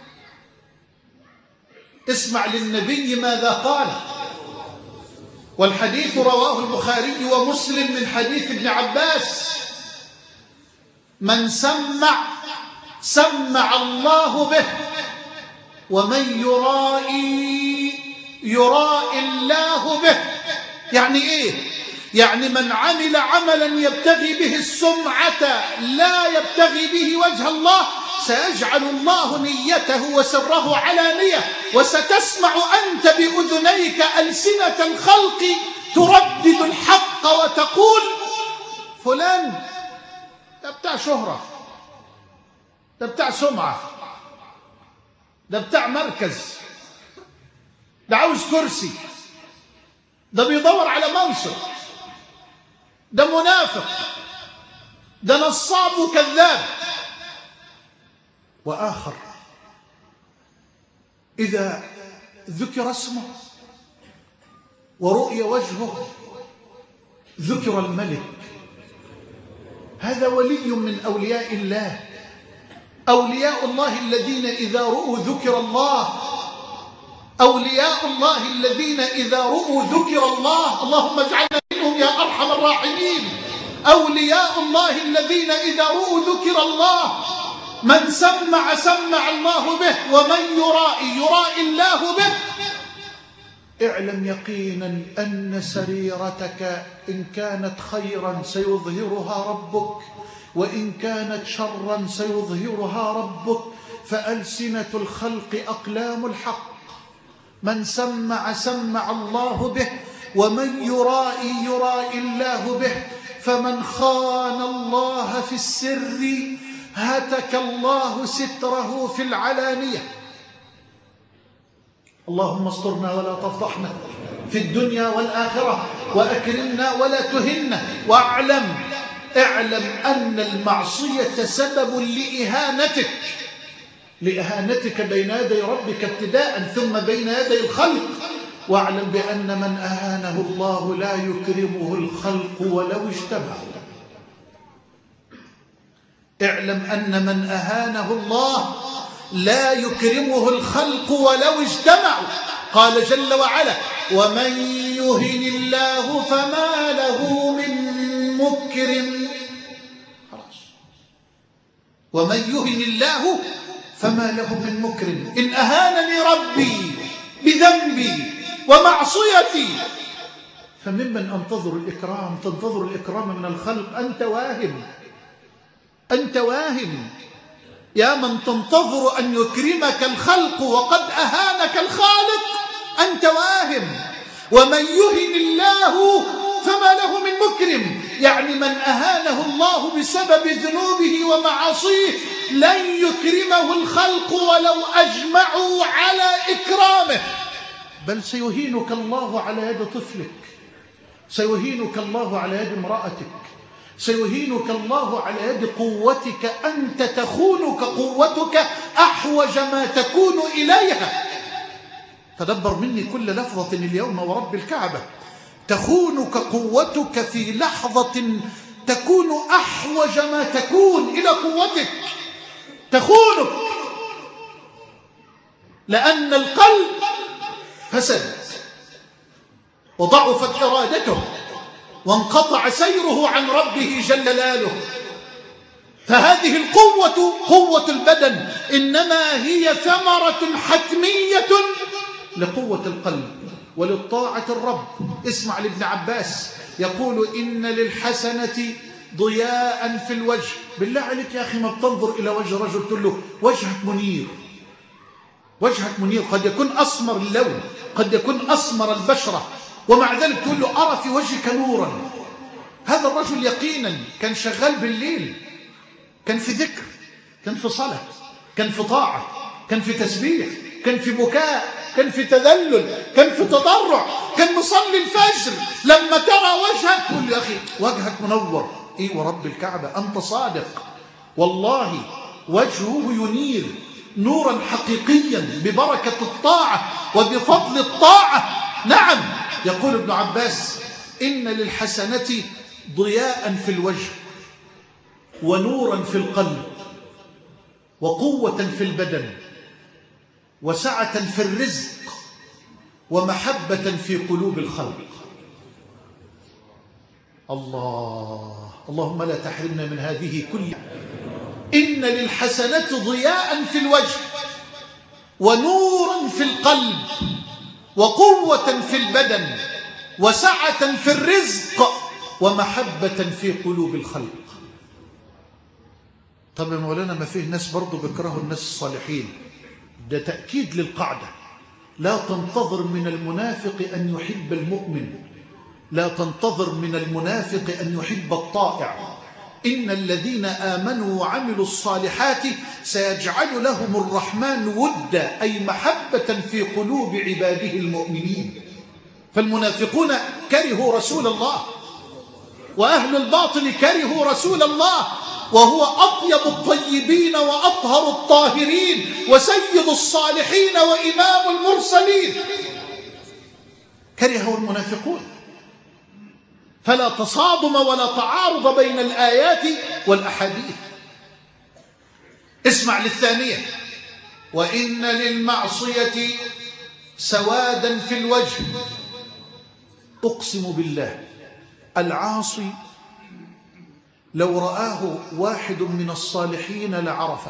اسمع للنبي ماذا قال، والحديث رواه البخاري ومسلم من حديث ابن عباس: من سمع الله به، ومن يرائي الله به. يعني ايه؟ يعني من عمل عملا يبتغي به السمعة لا يبتغي به وجه الله سيجعل الله نيته وسره علانية، وستسمع أنت بأذنيك ألسنة الخلق تردد الحق وتقول: فلان ده بتاع شهرة، ده بتاع سمعة، ده بتاع مركز، ده عاوز كرسي، ده بيدور على منصب، ده منافق، ده نصاب وكذاب. وآخر إذا ذكر اسمه ورؤي وجهه ذكر الملك. هذا ولي من أولياء الله، أولياء الله الذين إذا رؤوا ذكر الله، أولياء الله الذين إذا رؤوا ذكر الله. اللهم اجعلنا منهم يا أرحم الراحمين. أولياء الله الذين إذا رؤوا ذكر الله، من سمع سمع الله به، ومن يرائي الله به. اعلم يقينا أن سريرتك إن كانت خيرا سيظهرها ربك، وإن كانت شرا سيظهرها ربك. فألسنة الخلق أقلام الحق، من سمع سمع الله به، ومن يرائي الله به. فمن خان الله في السر هتك الله ستره في العلانية. اللهم استرنا ولا تفضحنا في الدنيا والآخرة، وأكرمنا ولا تهنا. واعلم أن المعصية سبب لإهانتك بين يدي ربك ابتداء، ثم بين يدي الخلق. واعلم بأن من أهانه الله لا يكرمه الخلق ولو اجتمعوا. اعلم أن من أهانه الله لا يكرمه الخلق ولو اجتمعوا. قال جل وعلا: ومن يهن الله فما له من مكرم. ومن يهن الله فما له من مكرم. إن أهانني ربي بذنبي ومعصيتي فممن أنتظر الإكرام؟ تنتظر الإكرام من الخلق؟ أنت واهم يا من تنتظر أن يكرمك الخلق وقد أهانك الخالق. أنت واهم. ومن يهن الله فما له من مكرم، يعني من أهانه الله بسبب ذنوبه ومعاصيه لن يكرمه الخلق ولو أجمعوا على إكرامه. بل سيهينك الله على يد طفلك، سيهينك الله على يد امرأتك، سيهينك الله على يد قوتك. أنت تخونك قوتك أحوج ما تكون إليها. تدبر مني كل لفظة اليوم ورب الكعبة. تخونك قوتك في لحظة تكون أحوج ما تكون إلى قوتك. تخونك لأن القلب فسد وضعفت إرادته وانقطع سيره عن ربه جل جلاله. فهذه القوة قوة البدن إنما هي ثمرة حتمية لقوة القلب وللطاعة الرب. اسمع لابن عباس يقول: إن للحسنة ضياء في الوجه. بالله عليك يا أخي، ما بتنظر إلى وجه رجل تقول له وجهك منير، وجهك منير، قد يكون أسمر اللون، قد يكون أسمر البشرة، ومع ذلك تقول له أرى في وجهك نورا. هذا الرجل يقينا كان شغال بالليل، كان في ذكر، كان في صلاة، كان في طاعة، كان في تسبيح، كان في بكاء، كان في تذلل، كان في تضرع، كان مصلي الفجر. لما ترى وجهك تقول يا أخي وجهك منور. إيه ورب الكعبة أنت صادق، والله وجهه ينير نورا حقيقيا ببركة الطاعة وبفضل الطاعة. نعم، يقول ابن عباس: إن للحسنة ضياء في الوجه ونورا في القلب وقوة في البدن وسعة في الرزق ومحبة في قلوب الخلق. اللهم لا تحرمنا من هذه كلها. إن للحسنة ضياء في الوجه ونورا في القلب وقوة في البدن وسعة في الرزق ومحبة في قلوب الخلق. طب يا مولانا ما فيه ناس برضو بيكرهوا الناس الصالحين. ده تأكيد للقاعدة: لا تنتظر من المنافق أن يحب المؤمن، لا تنتظر من المنافق أن يحب الطائع. إن الذين آمنوا وعملوا الصالحات سيجعل لهم الرحمن ودا، أي محبة في قلوب عباده المؤمنين. فالمنافقون كرهوا رسول الله، وأهل الباطل كرهوا رسول الله، وهو أطيب الطيبين وأطهر الطاهرين وسيد الصالحين وإمام المرسلين، كرهه المنافقون. فلا تصادم ولا تعارض بين الآيات والأحاديث. اسمع للثانية: وإن للمعصية سوادا في الوجه. أقسم بالله العاصي لو رآه واحد من الصالحين لعرفه.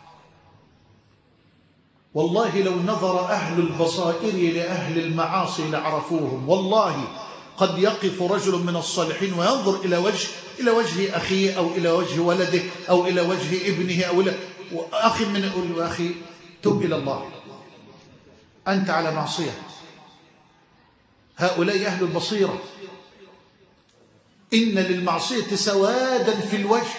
والله لو نظر أهل البصائر لأهل المعاصي لعرفوهم. والله قد يقف رجل من الصالحين وينظر إلى وجه أخيه أو إلى وجه ولده أو إلى وجه ابنه أو إلى أخي من يقول له: أخي تب إلى الله، أنت على معصية. هؤلاء أهل البصيرة. إن للمعصية سوادا في الوجه.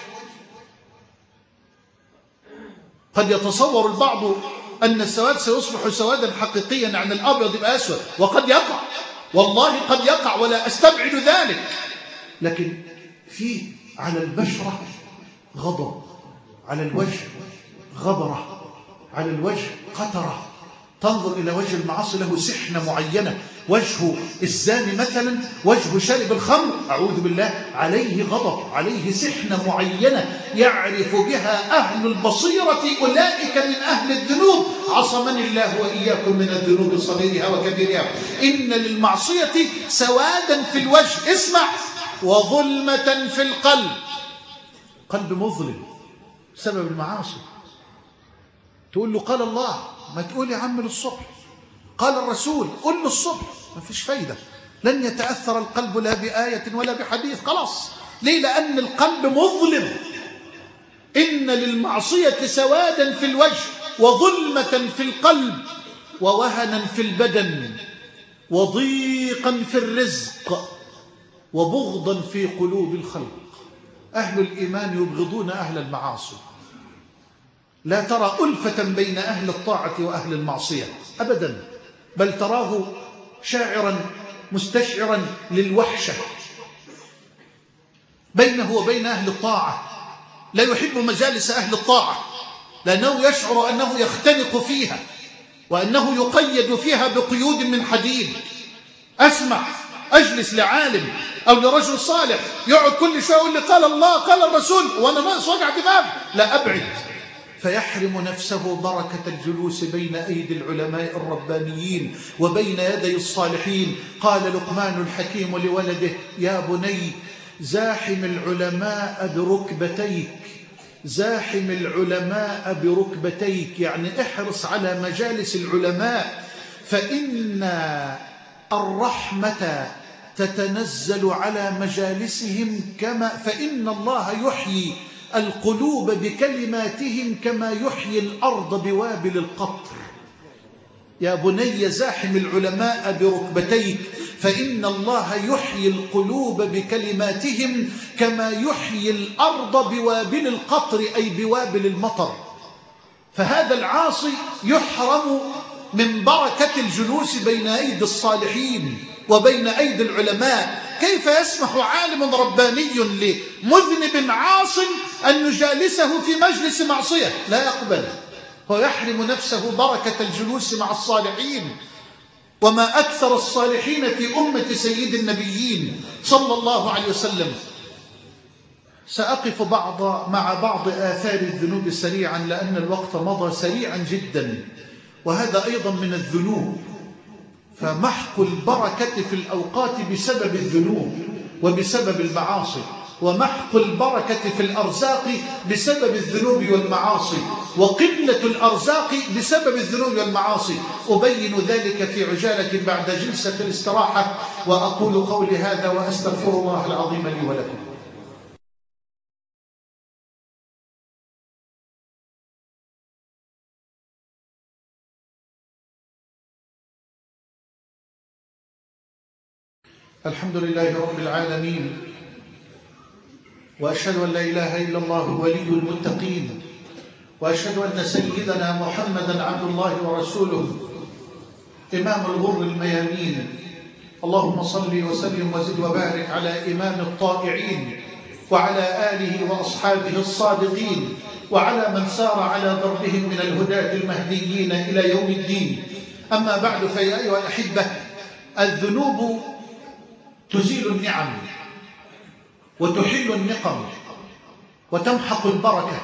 قد يتصور البعض أن السواد سيصبح سوادا حقيقيا، يعني الأبيض يبقى أسود، وقد يقع، والله قد يقع ولا أستبعد ذلك. لكن في على البشرة غضب، على الوجه غبرة، على الوجه قترة. تنظر إلى وجه المعاصي له سحنة معينة. وجه الزاني مثلا، وجه شارب الخمر أعوذ بالله عليه غضب، عليه سحنة معينة يعرف بها أهل البصيرة أولئك من أهل الذنوب. عصمني الله وإياكم من الذنوب صغيرها وكبيرها. إن للمعصية سوادا في الوجه. اسمع: وظلمة في القلب. قلب مظلم سبب المعاصي. تقول له قال الله، ما تقول يا عم للصبح. قال الرسول، قل له الصبح. ما فيش فايدة، لن يتأثر القلب لا بآية ولا بحديث. خلاص. ليه؟ لأن القلب مظلم. إن للمعصية سوادا في الوجه وظلمة في القلب ووهنا في البدن وضيقا في الرزق وبغضا في قلوب الخلق. أهل الإيمان يبغضون أهل المعاصي. لا ترى ألفة بين أهل الطاعة وأهل المعصية أبدا، بل تراه شاعرا مستشعرا للوحشة بينه وبين أهل الطاعة. لا يحب مجالس أهل الطاعة لأنه يشعر أنه يختنق فيها وأنه يقيد فيها بقيود من حديد. أسمع، أجلس لعالم أو لرجل صالح يقعد كل شوية يقول لي قال الله قال الرسول وأنا ناقص وجع دماغ، لا أبعد. فيحرم نفسه بركة الجلوس بين أيدي العلماء الربانيين وبين يدي الصالحين. قال لقمان الحكيم لولده: يا بني زاحم العلماء بركبتيك، زاحم العلماء بركبتيك، يعني احرص على مجالس العلماء، فإن الرحمة تتنزل على مجالسهم فإن الله يحيي القلوب بكلماتهم كما يحيي الأرض بوابل القطر. يا بني زاحم العلماء بركبتيك فإن الله يحيي القلوب بكلماتهم كما يحيي الأرض بوابل القطر، أي بوابل المطر. فهذا العاصي يحرم من بركة الجلوس بين أيدي الصالحين وبين أيدي العلماء. كيف يسمح عالم رباني لمذنب عاص أن يجالسه في مجلس معصية؟ لا يقبل. ويحرم نفسه بركة الجلوس مع الصالحين. وما أكثر الصالحين في أمة سيد النبيين صلى الله عليه وسلم. سأقف مع بعض آثار الذنوب سريعا لأن الوقت مضى سريعا جدا، وهذا أيضا من الذنوب. فمحق البركة في الأوقات بسبب الذنوب وبسبب المعاصي، ومحق البركة في الأرزاق بسبب الذنوب والمعاصي، وقلة الأرزاق بسبب الذنوب والمعاصي. أبين ذلك في عجالة بعد جلسة الاستراحة، وأقول قولي هذا وأستغفر الله العظيم لي ولكم. الحمد لله رب العالمين، وأشهد أن لا إله إلا الله ولي المتقين، وأشهد أن سيدنا محمدا عبد الله ورسوله إمام الغر الميامين. اللهم صل وسلم وزد وبارك على إمام الطائعين وعلى آله وأصحابه الصادقين وعلى من سار على ضربهم من الهداة المهديين إلى يوم الدين. أما بعد، فيا أيها الأحبة، الذنوب تزيل النعم وتحل النقم وتمحق البركة.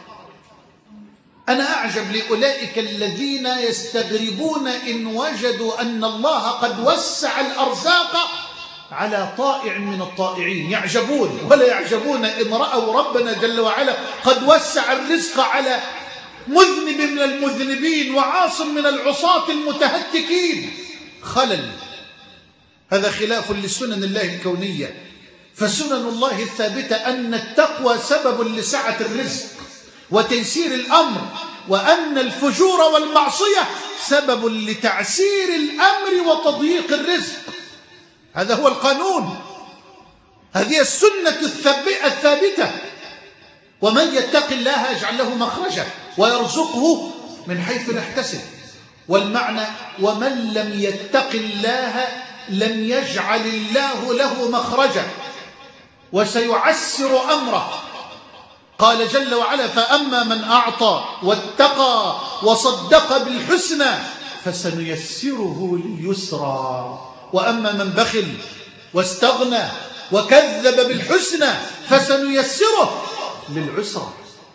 أنا أعجب لأولئك الذين يستغربون إن وجدوا أن الله قد وسع الأرزاق على طائع من الطائعين، يعجبون ولا يعجبون إن رأوا ربنا جل وعلا قد وسع الرزق على مذنب من المذنبين وعاص من العصاة المتهتكين. خلل، هذا خلاف لسنن الله الكونية. فسنن الله الثابتة أن التقوى سبب لسعة الرزق وتيسير الأمر، وأن الفجور والمعصية سبب لتعسير الأمر وتضييق الرزق. هذا هو القانون، هذه السنة الثابتة. ومن يتق الله يجعل له مخرجا ويرزقه من حيث لا يحتسب. والمعنى: ومن لم يتق الله لم يجعل الله له مخرجا وسيعسر أمره. قال جل وعلا: فأما من أعطى واتقى وصدق بالحسنى فسنيسره لليسرى، وأما من بخل واستغنى وكذب بالحسنى فسنيسره للعسرى.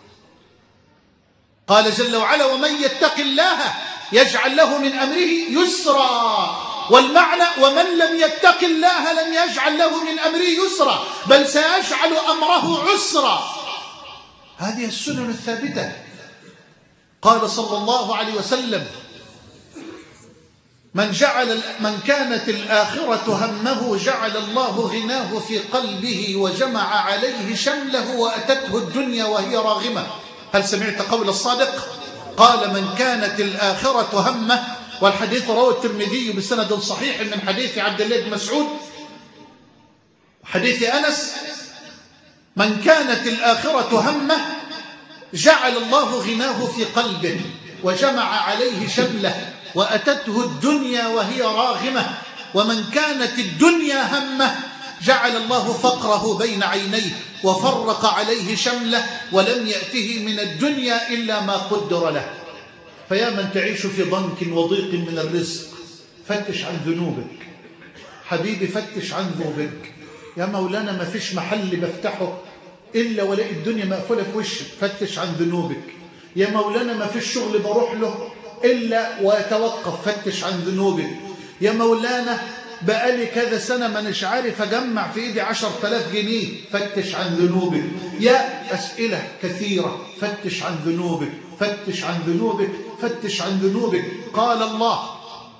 قال جل وعلا: ومن يتق الله يجعل له من أمره يسرا. والمعنى: ومن لم يتق الله لم يجعل له من أمره يسرا، بل سيجعل أمره عسرا. هذه السنن الثابتة. قال صلى الله عليه وسلم: من كانت الآخرة همه جعل الله غناه في قلبه وجمع عليه شمله وأتته الدنيا وهي راغمة. هل سمعت قول الصادق؟ قال: من كانت الآخرة همه. والحديث رواه الترمذي بسند صحيح من حديث عبد الله بن مسعود حديث أنس: من كانت الآخرة همه جعل الله غناه في قلبه وجمع عليه شمله وأتته الدنيا وهي راغمة. ومن كانت الدنيا همه جعل الله فقره بين عينيه وفرق عليه شمله ولم يأته من الدنيا إلا ما قدر له. فيا من تعيش في ضنك وضيق من الرزق، فتش عن ذنوبك حبيبي، فتش عن ذنوبك. يا مولانا ما فيش محل بفتحه إلا ولاقي الدنيا مقفولة في وشك، فتش عن ذنوبك. يا مولانا ما فيش شغل بروح له إلا ويتوقف، فتش عن ذنوبك. يا مولانا بقالي كذا سنة ما نش عارف أجمع في إيدي 10,000 جنيه، فتش عن ذنوبك. يا أسئلة كثيرة، فتش عن ذنوبك، فتش عن ذنوبك، فتش عن ذنوبك. قال الله: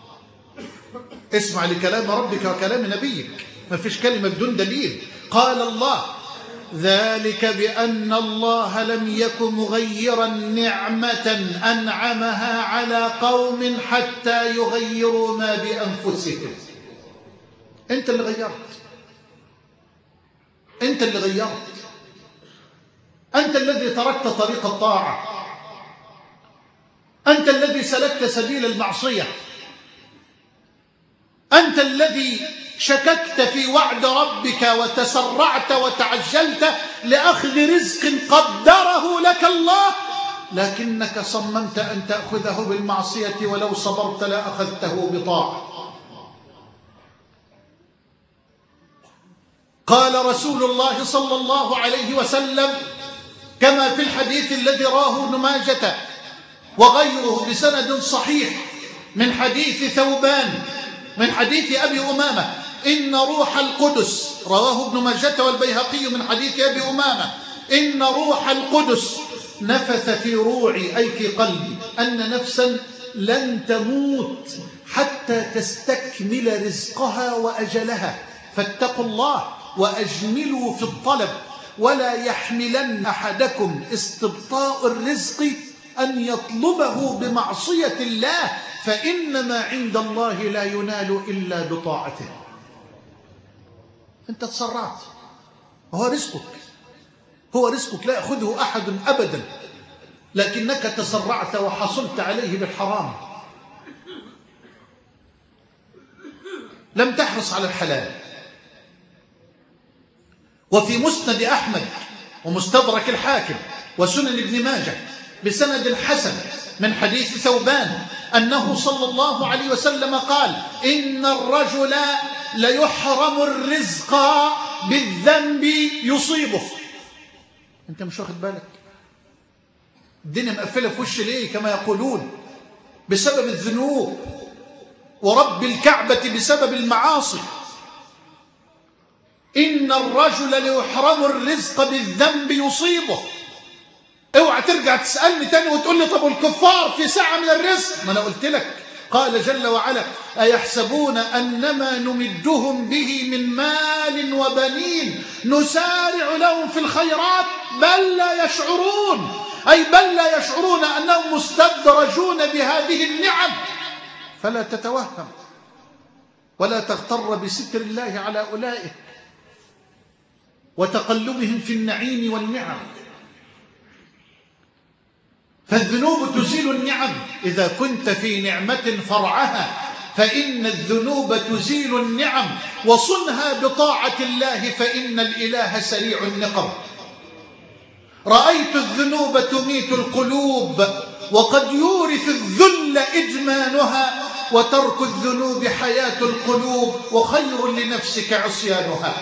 اسمع لكلام ربك وكلام نبيك، ما فيش كلمة بدون دليل. قال الله: ذلك بأن الله لم يك مغيرا نعمة أنعمها على قوم حتى يغيروا ما بأنفسهم. أنت اللي غيرت، أنت اللي غيرت، أنت الذي تركت طريق الطاعة، أنت الذي سلكت سبيل المعصية، أنت الذي شككت في وعد ربك وتسرعت وتعجلت لأخذ رزق قدره لك الله، لكنك صممت أن تأخذه بالمعصية، ولو صبرت لأخذته بطاعة. قال رسول الله صلى الله عليه وسلم كما في الحديث الذي رواه ابن ماجة وغيره بسند صحيح من حديث ثوبان من حديث أبي أمامة: إن روح القدس، رواه ابن ماجة والبيهقي من حديث أبي أمامة: إن روح القدس نفث في روعي، أي في قلبي، أن نفسا لن تموت حتى تستكمل رزقها وأجلها، فاتقوا الله وأجملوا في الطلب، ولا يحملن أحدكم استبطاء الرزق أن يطلبه بمعصية الله، فإنما عند الله لا ينال إلا بطاعته. أنت تسرعت، هو رزقك، هو رزقك لا يأخذه أحد أبدا، لكنك تسرعت وحصلت عليه بالحرام. لم تحرص على الحلال، وفي مسند أحمد ومستدرك الحاكم وسنن ابن ماجه بسند حسن من حديث ثوبان أنه صلى الله عليه وسلم قال: إن الرجل ليحرم الرزق بالذنب يصيبه. أنت مش واخد بالك؟ الدنيا مقفلة في وش ليه كما يقولون؟ بسبب الذنوب، ورب الكعبة بسبب المعاصي. إن الرجل ليحرم الرزق بالذنب يصيبه. اوعى ترجع تسألني تاني وتقول لي طب والكفار في ساعة من الرزق؟ ما أنا قلت لك، قال جل وعلا: أيحسبون أنما نمدهم به من مال وبنين نسارع لهم في الخيرات بل لا يشعرون، أي بل لا يشعرون أنهم مستدرجون بهذه النعم. فلا تتوهم ولا تغتر بستر الله على أولئك وتقلبهم في النعيم والنعم. فالذنوب تزيل النعم. إذا كنت في نعمة فرعها فإن الذنوب تزيل النعم، وصنها بطاعة الله فإن الإله سريع النقم. رأيت الذنوب تميت القلوب، وقد يورث الذل إدمانها، وترك الذنوب حياة القلوب، وخير لنفسك عصيانها.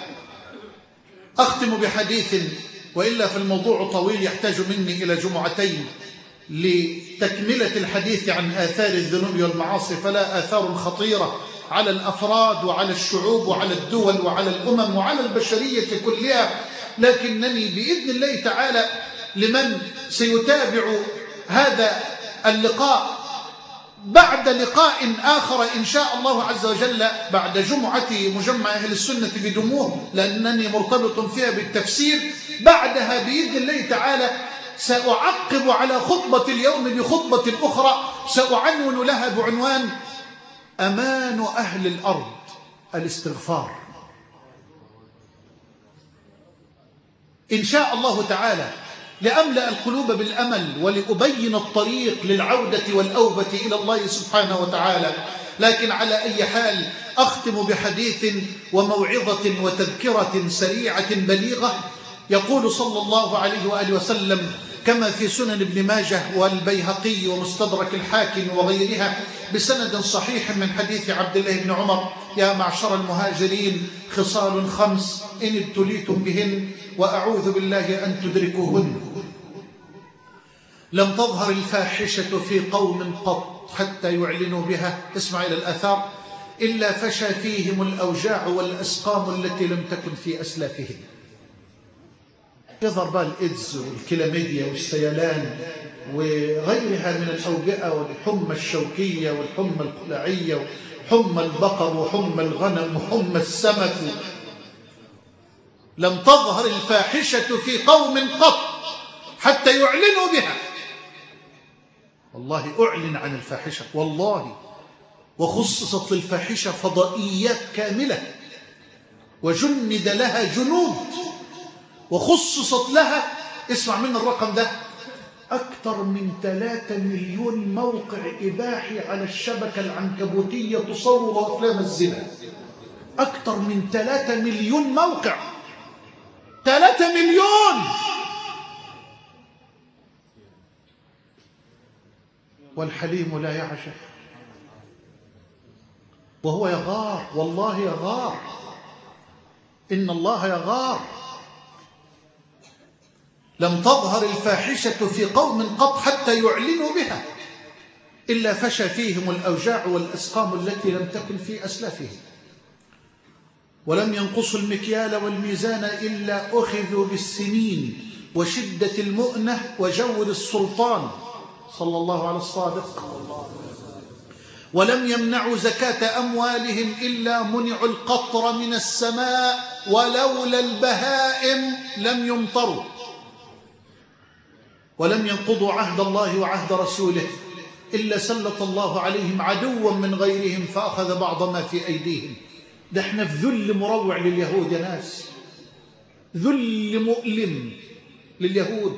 أختم بحديث، وإلا فالموضوع طويل يحتاج مني إلى جمعتين لتكملة الحديث عن آثار الذنوب والمعاصي، فلا آثار خطيرة على الأفراد وعلى الشعوب وعلى الدول وعلى الأمم وعلى البشرية كلها. لكنني بإذن الله تعالى لمن سيتابع هذا اللقاء بعد لقاء آخر إن شاء الله عز وجل بعد جمعة مجمع أهل السنة بدموع، لأنني مرتبط فيها بالتفسير، بعدها بإذن الله تعالى سأعقب على خطبة اليوم بخطبة أخرى سأعنون لها بعنوان: أمان أهل الأرض الاستغفار. إن شاء الله تعالى لأملأ القلوب بالأمل ولأبين الطريق للعودة والأوبة إلى الله سبحانه وتعالى. لكن على أي حال أختم بحديث وموعظة وتذكرة سريعة بليغة. يقول صلى الله عليه وآله وسلم كما في سنن ابن ماجه والبيهقي ومستدرك الحاكم وغيرها بسند صحيح من حديث عبد الله بن عمر: يا معشر المهاجرين خصال 5 إن ابتليتم بهن وأعوذ بالله أن تدركوهن. لم تظهر الفاحشة في قوم قط حتى يعلنوا بها، اسمع إلى الآثار، إلا فشى فيهم الأوجاع والأسقام التي لم تكن في أسلافهم. يظهر بقى الإيدز والكلاميديا والسيلان وغيرها من الأوبئة، والحمى الشوكية والحمى القلعية وحمى البقر وحمى الغنم وحمى السمك. لم تظهر الفاحشة في قوم قط حتى يعلنوا بها. والله أعلن عن الفاحشة والله، وخصصت للفاحشة فضائيات كاملة وجند لها جنود، وخصصت لها، اسمع من الرقم ده، أكثر من 3 مليون موقع إباحي على الشبكة العنكبوتية تصور أفلام الزنا. أكثر من 3 مليون موقع، 3 مليون. والحليم لا يعشق وهو يغار، والله يغار، إن الله يغار. لم تظهر الفاحشة في قوم قط حتى يعلنوا بها إلا فشى فيهم الأوجاع والأسقام التي لم تكن في أسلافهم. ولم ينقصوا المكيال والميزان إلا أخذوا بالسنين وشدة المؤنة وجور السلطان، صلى الله على الصادق. ولم يمنعوا زكاة أموالهم إلا منعوا القطر من السماء، ولولا البهائم لم يمطروا. ولم ينقضوا عهد الله وعهد رسوله إلا سلط الله عليهم عدوا من غيرهم فأخذ بعض ما في أيديهم. ده احنا في ذل مروع لليهود يا ناس، ذل مؤلم لليهود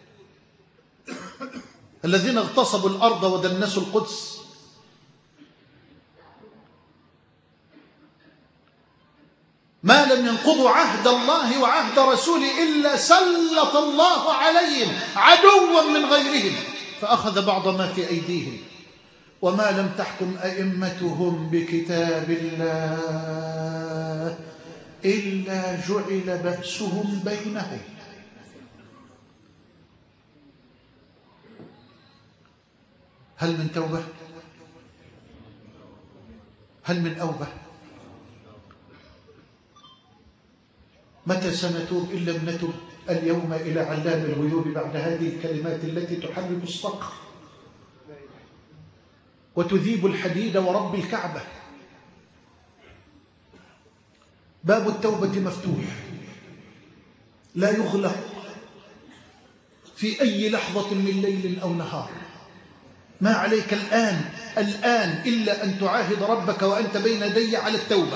الذين اغتصبوا الأرض ودنسوا ما لم ينقضوا عهد الله وعهد رسوله إلا سلط الله عليهم عدوا من غيرهم فأخذ بعض ما في أيديهم. وما لم تحكم أئمتهم بكتاب الله إلا جعل بأسهم بينهم. هل من توبة؟ هل من أوبة؟ متى سنتوب إن لم نتب اليوم إلى علام الغيوب بعد هذه الكلمات التي تحرك الصخر وتذيب الحديد ورب الكعبة؟ باب التوبة مفتوح لا يغلق في أي لحظة من ليل أو نهار. ما عليك الآن إلا أن تعاهد ربك وأنت بين يدي على التوبة.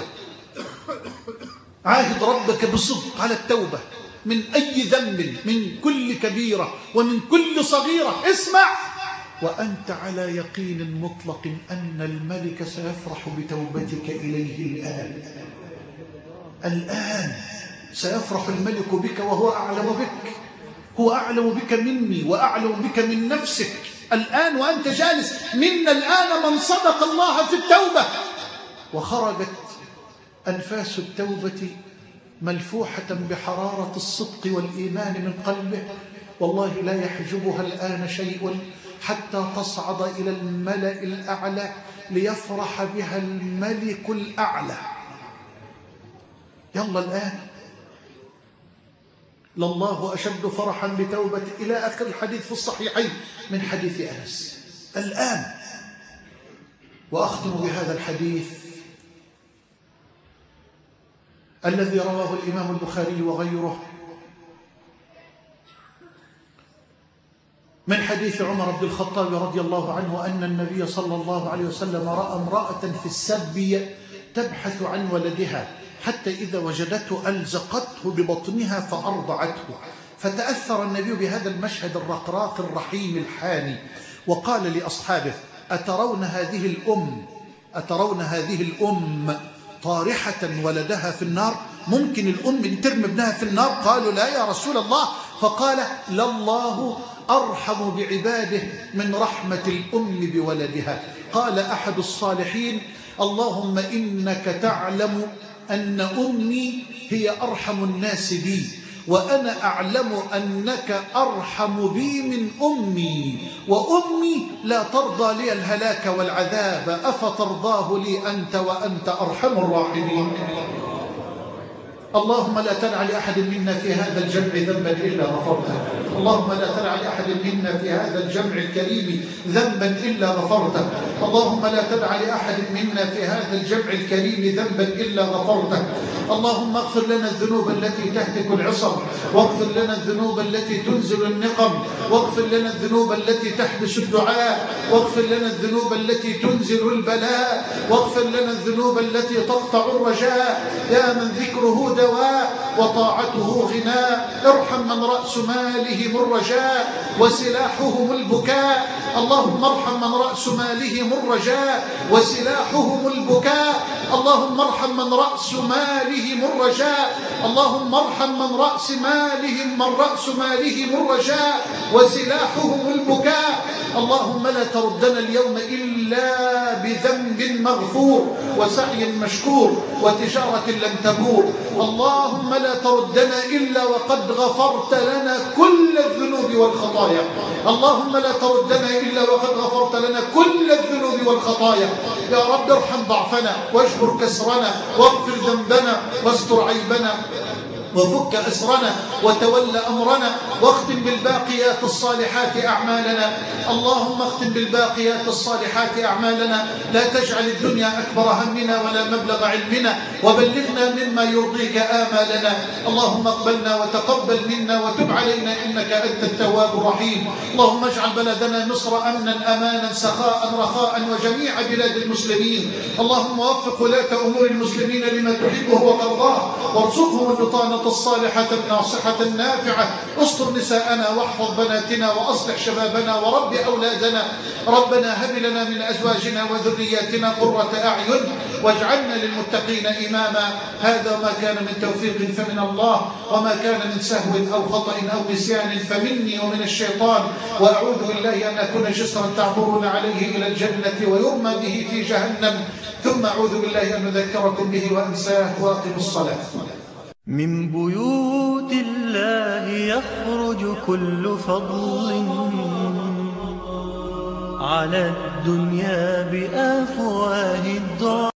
عاهد ربك بصدق على التوبة من أي ذنب، من كل كبيرة ومن كل صغيرة. اسمع وأنت على يقين مطلق أن الملك سيفرح بتوبتك إليه. الآن سيفرح الملك بك وهو أعلم بك، هو أعلم بك مني وأعلم بك من نفسك. الآن وأنت جالس منا الآن من صدق الله في التوبة وخرجت أنفاس التوبة ملفوحة بحرارة الصدق والإيمان من قلبه، والله لا يحجبها الآن شيء حتى تصعد إلى الملأ الأعلى ليفرح بها الملك الأعلى. يلا الآن لله أشد فرحا بتوبة إلى آخر الحديث في الصحيحين من حديث أنس. الآن وأختم بهذا الحديث الذي رواه الإمام البخاري وغيره من حديث عمر بن الخطاب رضي الله عنه أن النبي صلى الله عليه وسلم رأى امرأة في السبي تبحث عن ولدها حتى إذا وجدته ألزقته ببطنها فأرضعته، فتأثر النبي بهذا المشهد الرقراق الرحيم الحاني وقال لأصحابه: أترون هذه الأم طارحة ولدها في النار؟ ممكن الأم ترمي ابنها في النار؟ قالوا لا يا رسول الله. فقال: لله أرحم بعباده من رحمة الأم بولدها. قال أحد الصالحين: اللهم إنك تعلم أن أمي هي أرحم الناس بي، وأنا أعلم أنك أرحم بي من أمي، وأمي لا ترضى لي الهلاك والعذاب، أفترضاه لي أنت وأنت أرحم الراحمين. اللهم لا تدع لأحد منا في هذا الجمع ذنبا إلا غفرته. اللهم لا تدع لأحد منا في هذا الجمع الكريم ذنبا إلا غفرته. اللهم لا تدع لأحد منا في هذا الجمع الكريم ذنبا إلا غفرته. اللهم اغفر لنا الذنوب التي تهتك العصر، واغفر لنا الذنوب التي تنزل النقم، واغفر لنا الذنوب التي تحبس الدعاء، واغفر لنا الذنوب التي تنزل البلاء، واغفر لنا الذنوب التي تقطع الرجاء. يا من ذكره دواء وطاعته غناء، ارحم من رأس مالهم الرجاء وسلاحهم البكاء. اللهم ارحم من رأس مالهم الرجاء وسلاحهم البكاء. اللهم ارحم من رأس مالهم الرجاء. اللهم ارحم من رأس مالهم الرجاء وسلاحهم البكاء. اللهم لا تردنا اليوم إلا بذنب مغفور وسعي مشكور وتجارة لم تبور. اللهم لا تردنا إلا وقد غفرت لنا كل الذنوب والخطايا. اللهم لا تردنا إلا وقد غفرت لنا كل الذنوب والخطايا. يا رب ارحم ضعفنا واجبر كسرنا واغفر ذنبنا واستر عيبنا وفك أسرنا وتول أمرنا، واختم بالباقيات الصالحات أعمالنا. اللهم اختم بالباقيات الصالحات أعمالنا. لا تجعل الدنيا أكبر همنا ولا مبلغ علمنا، وبلغنا مما يرضيك آمالنا. اللهم اقبلنا وتقبل منا وتب علينا إنك أنت التواب الرحيم. اللهم اجعل بلدنا مصر أمنا أمانا سخاء رخاء وجميع بلاد المسلمين. اللهم وفق ولاة أمور المسلمين لما تحبه وترضاه، وارزقهم البطانة الصالحة الناصحة النافعة. استر نساءنا واحفظ بناتنا وأصلح شبابنا ورب أولادنا. ربنا هب لنا من أزواجنا وذرياتنا قرة أعين واجعلنا للمتقين إماما. هذا ما كان من توفيق فمن الله، وما كان من سهو أو خطأ أو نسيان فمني ومن الشيطان. وأعوذ بالله أن أكون جسرا تعبرون عليه إلى الجنة ويرمى به في جهنم. ثم أعوذ بالله أن أذكركم به وأنساه. وأقم الصلاة. من بيوت الله يخرج كل فضل على الدنيا بأفواه الدعاء.